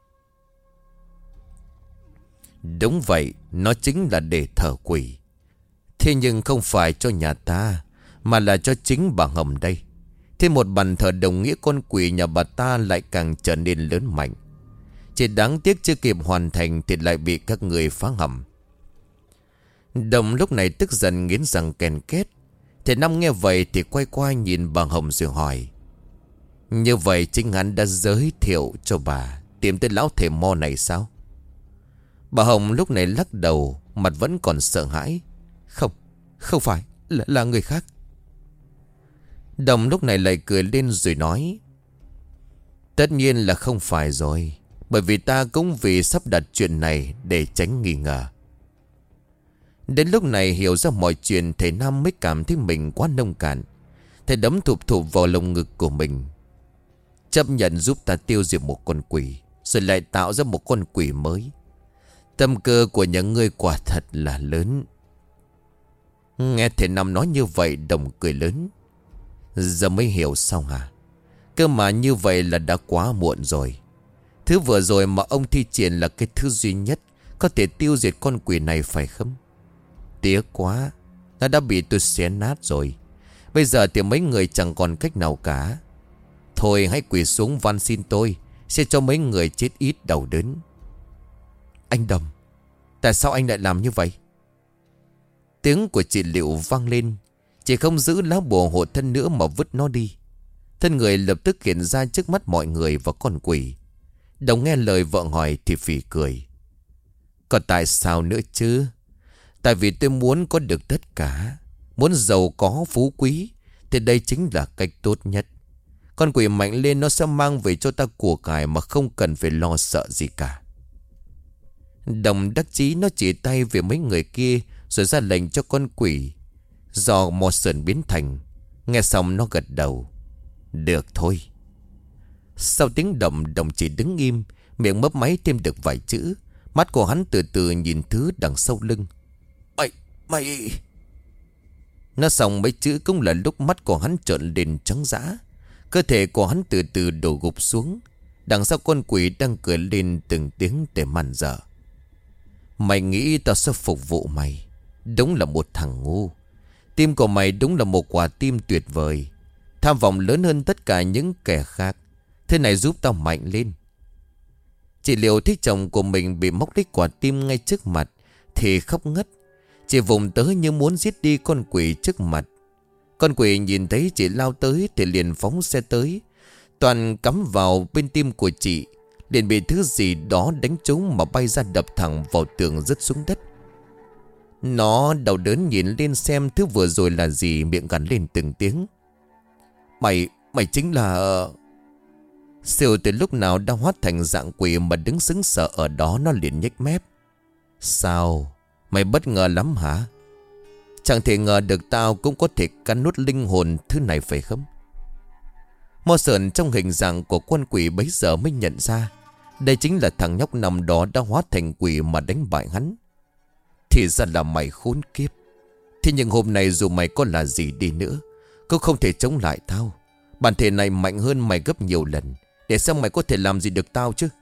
Đúng vậy, nó chính là để thờ quỷ. Thế nhưng không phải cho nhà ta, mà là cho chính bà Hồng đây. Thế một bàn thờ đồng nghĩa con quỷ nhà bà ta lại càng trở nên lớn mạnh. Chỉ đáng tiếc chưa kịp hoàn thành thì lại bị các người phá hầm. Đồng lúc này tức giận nghiến răng kèn két. Thầy Năm nghe vậy thì quay qua nhìn bà Hồng rồi hỏi. Như vậy chính hắn đã giới thiệu cho bà tìm tới lão thầy mo này sao? Bà Hồng lúc này lắc đầu, mặt vẫn còn sợ hãi. Không, không phải, là, là người khác. Đồng lúc này lại cười lên rồi nói. Tất nhiên là không phải rồi, bởi vì ta cũng vì sắp đặt chuyện này để tránh nghi ngờ. Đến lúc này hiểu ra mọi chuyện, thầy Năm mới cảm thấy mình quá nông cạn. Thầy đấm thụp thụp vào lồng ngực của mình. Chấp nhận giúp ta tiêu diệt một con quỷ, rồi lại tạo ra một con quỷ mới. Tâm cơ của những người quả thật là lớn. Nghe thầy Năm nói như vậy, Đồng cười lớn. Giờ mới hiểu sao hả? Cơ mà như vậy là đã quá muộn rồi. Thứ vừa rồi mà ông thi triển là cái thứ duy nhất có thể tiêu diệt con quỷ này phải không? Tiếc quá, nó đã bị tôi xé nát rồi. Bây giờ thì mấy người chẳng còn cách nào cả. Thôi hãy quỳ xuống van xin tôi, sẽ cho mấy người chết ít đau đớn. Anh Đầm, tại sao anh lại làm như vậy? Tiếng của chị Liệu vang lên. Chị không giữ lá bùa hộ thân nữa mà vứt nó đi. Thân người lập tức hiện ra trước mắt mọi người và con quỷ. Đồng nghe lời vợ hỏi thì phì cười. Còn tại sao nữa chứ? Tại vì tôi muốn có được tất cả. Muốn giàu có phú quý thì đây chính là cách tốt nhất. Con quỷ mạnh lên nó sẽ mang về cho ta của cải mà không cần phải lo sợ gì cả. Đồng đắc chí nó chỉ tay về mấy người kia rồi ra lệnh cho con quỷ do Morrison biến thành. Nghe xong nó gật đầu. Được thôi. Sau tiếng động, Đồng chỉ đứng im, miệng mấp máy thêm được vài chữ. Mắt của hắn từ từ nhìn thứ đằng sau lưng. Mày, mày... Nó xong mấy chữ cũng là lúc mắt của hắn trợn lên trắng dã. Cơ thể của hắn từ từ đổ gục xuống. Đằng sau con quỷ đang cười lên từng tiếng để màn dở. Mày nghĩ tao sẽ phục vụ mày? Đúng là một thằng ngu. Tim của mày đúng là một quả tim tuyệt vời. Tham vọng lớn hơn tất cả những kẻ khác. Thế này giúp tao mạnh lên. Chị Liệu thấy chồng của mình bị móc lấy quả tim ngay trước mặt thì khóc ngất. Chị vùng tới như muốn giết đi con quỷ trước mặt. Con quỷ nhìn thấy chị lao tới thì liền phóng xe tới. Toàn cắm vào bên tim của chị. Liền bị thứ gì đó đánh trúng mà bay ra đập thẳng vào tường rớt xuống đất. Nó đau đớn nhìn lên xem thứ vừa rồi là gì, miệng gằn lên từng tiếng. Mày, mày chính là... Siêu từ lúc nào đã hóa thành dạng quỷ mà đứng sững sờ ở đó, nó liền nhếch mép. Sao? Mày bất ngờ lắm hả? Chẳng thể ngờ được tao cũng có thể cắn nuốt linh hồn thứ này phải không? Morrison trong hình dạng của con quỷ bấy giờ mới nhận ra đây chính là thằng nhóc nằm đó đã hóa thành quỷ mà đánh bại hắn. Thì ra là mày khốn kiếp. Thế nhưng hôm nay dù mày có là gì đi nữa cũng không thể chống lại tao. Bản thể này mạnh hơn mày gấp nhiều lần. Để xem mày có thể làm gì được tao chứ.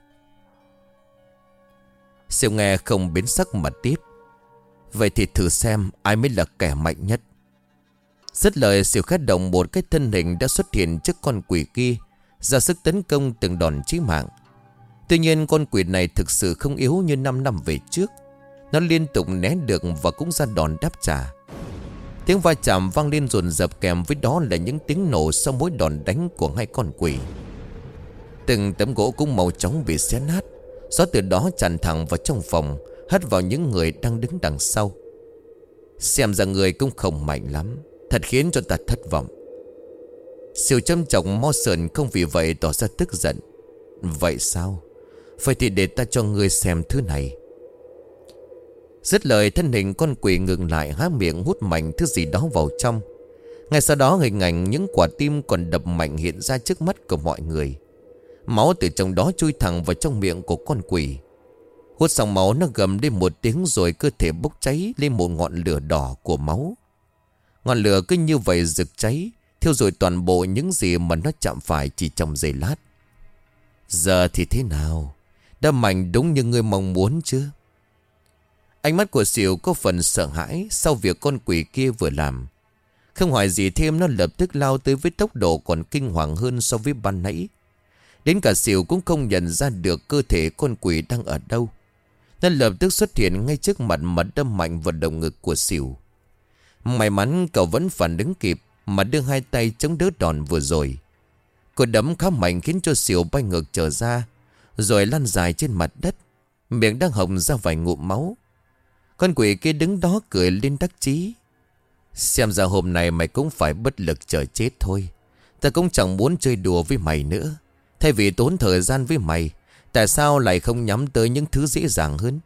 Siêu nghe không biến sắc mà tiếp. Vậy thì thử xem ai mới là kẻ mạnh nhất. Dứt lời, Siêu khát động một cái thân hình đã xuất hiện trước con quỷ kia, ra sức tấn công từng đòn chí mạng. Tuy nhiên con quỷ này thực sự không yếu như năm năm về trước. Nó liên tục né được và cũng ra đòn đáp trả. Tiếng va chạm vang lên dồn dập, kèm với đó là những tiếng nổ sau mỗi đòn đánh của hai con quỷ. Từng tấm gỗ cũng màu chóng bị xé nát. Gió từ đó tràn thẳng vào trong phòng, hất vào những người đang đứng đằng sau. Xem ra người cũng không mạnh lắm, thật khiến cho ta thất vọng. Siêu châm trọng Morrison không vì vậy tỏ ra tức giận. Vậy sao? Vậy thì để ta cho ngươi xem thứ này. Dứt lời, thân hình con quỷ ngừng lại, há miệng hút mạnh thứ gì đó vào trong. Ngay sau đó hình ảnh những quả tim còn đập mạnh hiện ra trước mắt của mọi người. Máu từ trong đó chui thẳng vào trong miệng của con quỷ. Hút xong máu, nó gầm lên một tiếng rồi cơ thể bốc cháy lên một ngọn lửa đỏ của máu. Ngọn lửa cứ như vậy rực cháy, thiêu rụi toàn bộ những gì mà nó chạm phải chỉ trong giây lát. Giờ thì thế nào? Đã mạnh đúng như ngươi mong muốn chứ? Ánh mắt của Siêu có phần sợ hãi sau việc con quỷ kia vừa làm. Không hỏi gì thêm, nó lập tức lao tới với tốc độ còn kinh hoàng hơn so với ban nãy. Đến cả Siêu cũng không nhận ra được cơ thể con quỷ đang ở đâu. Nó lập tức xuất hiện ngay trước mặt mà đâm mạnh vào đầu ngực của Siêu. May mắn cậu vẫn phản ứng kịp mà đưa hai tay chống đỡ đòn vừa rồi. Cú đấm khá mạnh khiến cho Siêu bay ngược trở ra, rồi lăn dài trên mặt đất, miệng đang hồng ra vài ngụm máu. Con quỷ kia đứng đó cười lên đắc chí. Xem ra hôm nay mày cũng phải bất lực chờ chết thôi. Ta cũng chẳng muốn chơi đùa với mày nữa. Thay vì tốn thời gian với mày, tại sao lại không nhắm tới những thứ dễ dàng hơn?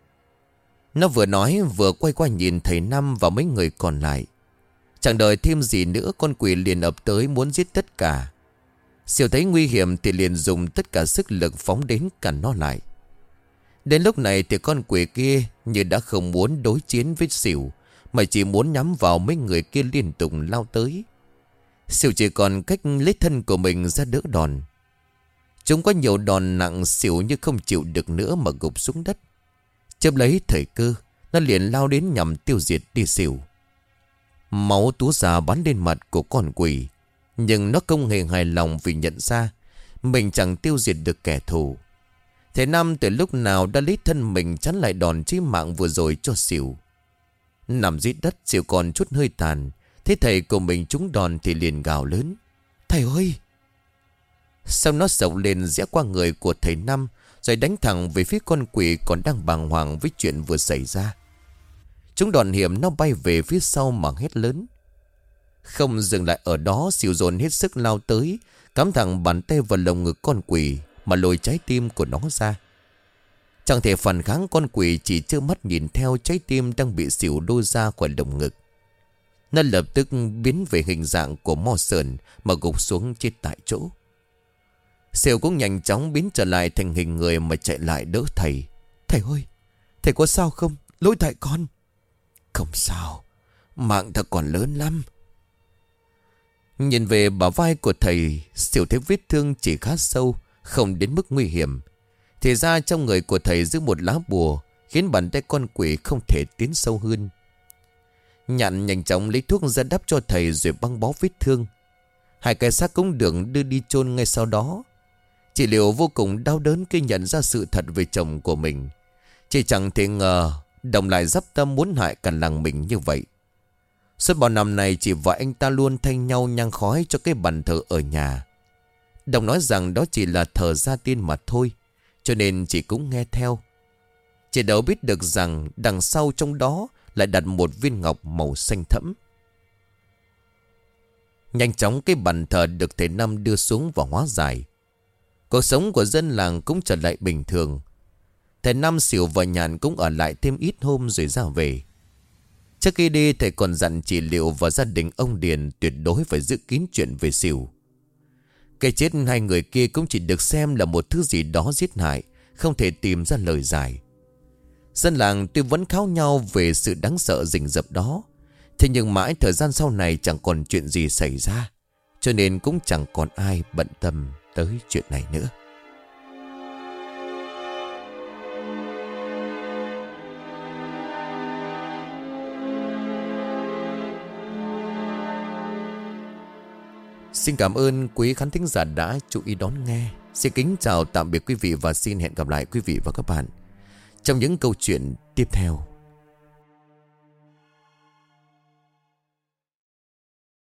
Nó vừa nói vừa quay qua nhìn thầy Năm và mấy người còn lại. Chẳng đợi thêm gì nữa, con quỷ liền ập tới muốn giết tất cả. Siêu thấy nguy hiểm thì liền dùng tất cả sức lực phóng đến cản nó lại. Đến lúc này thì con quỷ kia như đã không muốn đối chiến với Siêu, mà chỉ muốn nhắm vào mấy người kia liên tục lao tới. Siêu chỉ còn cách lấy thân của mình ra đỡ đòn. Chúng có nhiều đòn nặng xỉu như không chịu được nữa mà gục xuống đất. Chớp lấy thời cơ, nó liền lao đến nhằm tiêu diệt đi xỉu. Máu túa ra bắn lên mặt của con quỷ. Nhưng nó không hề hài lòng vì nhận ra mình chẳng tiêu diệt được kẻ thù. Thầy Năm từ lúc nào đã lấy thân mình chắn lại đòn chí mạng vừa rồi cho xỉu. Nằm dưới đất, xỉu còn chút hơi tàn. Thấy thầy của mình trúng đòn thì liền gào lớn: "Thầy ơi!" Sau nó sộc lên rẽ qua người của thầy Năm, rồi đánh thẳng về phía con quỷ còn đang bàng hoàng với chuyện vừa xảy ra. Chúng đòn hiểm, nó bay về phía sau mà hét lớn. Không dừng lại ở đó, xỉu dồn hết sức lao tới, cắm thẳng bàn tay vào lồng ngực con quỷ mà lôi trái tim của nó ra. Chẳng thể phản kháng, con quỷ chỉ trơ mắt nhìn theo trái tim đang bị xỉu đôi ra khỏi lồng ngực. Nó lập tức biến về hình dạng của mo sờn mà gục xuống chết tại chỗ. Xỉu cũng nhanh chóng biến trở lại thành hình người mà chạy lại đỡ thầy. "Thầy ơi, thầy có sao không? Lỗi tại con." "Không sao, mạng ta còn lớn lắm." Nhìn về bả vai của thầy, xỉu thấy vết thương chỉ khá sâu, không đến mức nguy hiểm. Thì ra trong người của thầy giữ một lá bùa, khiến bàn tay con quỷ không thể tiến sâu hơn. Nhạn nhanh chóng lấy thuốc ra đắp cho thầy rồi băng bó vết thương. Hai cái xác cũng được đưa đi chôn ngay sau đó. Chị Liệu vô cùng đau đớn khi nhận ra sự thật về chồng của mình. Chị chẳng thể ngờ Đồng lại dắp tâm muốn hại cả làng mình như vậy. Suốt bao năm này chị và anh ta luôn thay nhau nhang khói cho cái bàn thờ ở nhà. Đồng nói rằng đó chỉ là thờ gia tiên mà thôi, cho nên chị cũng nghe theo. Chị đâu biết được rằng đằng sau trong đó lại đặt một viên ngọc màu xanh thẫm. Nhanh chóng cái bàn thờ được thầy Năm đưa xuống và hóa giải. Cuộc sống của dân làng cũng trở lại bình thường. Thầy Năm, Xỉu và Nhàn cũng ở lại thêm ít hôm rồi ra về. Trước khi đi, thầy còn dặn chị Liệu và gia đình ông Điền tuyệt đối phải giữ kín chuyện về Xỉu. Cái chết hai người kia cũng chỉ được xem là một thứ gì đó giết hại, không thể tìm ra lời giải. Dân làng tuy vẫn kháo nhau về sự đáng sợ rình rập đó, thế nhưng mãi thời gian sau này chẳng còn chuyện gì xảy ra, cho nên cũng chẳng còn ai bận tâm tới chuyện này nữa. Xin cảm ơn quý khán thính giả đã chú ý đón nghe. Xin kính chào tạm biệt quý vị và xin hẹn gặp lại quý vị và các bạn trong những câu chuyện tiếp theo.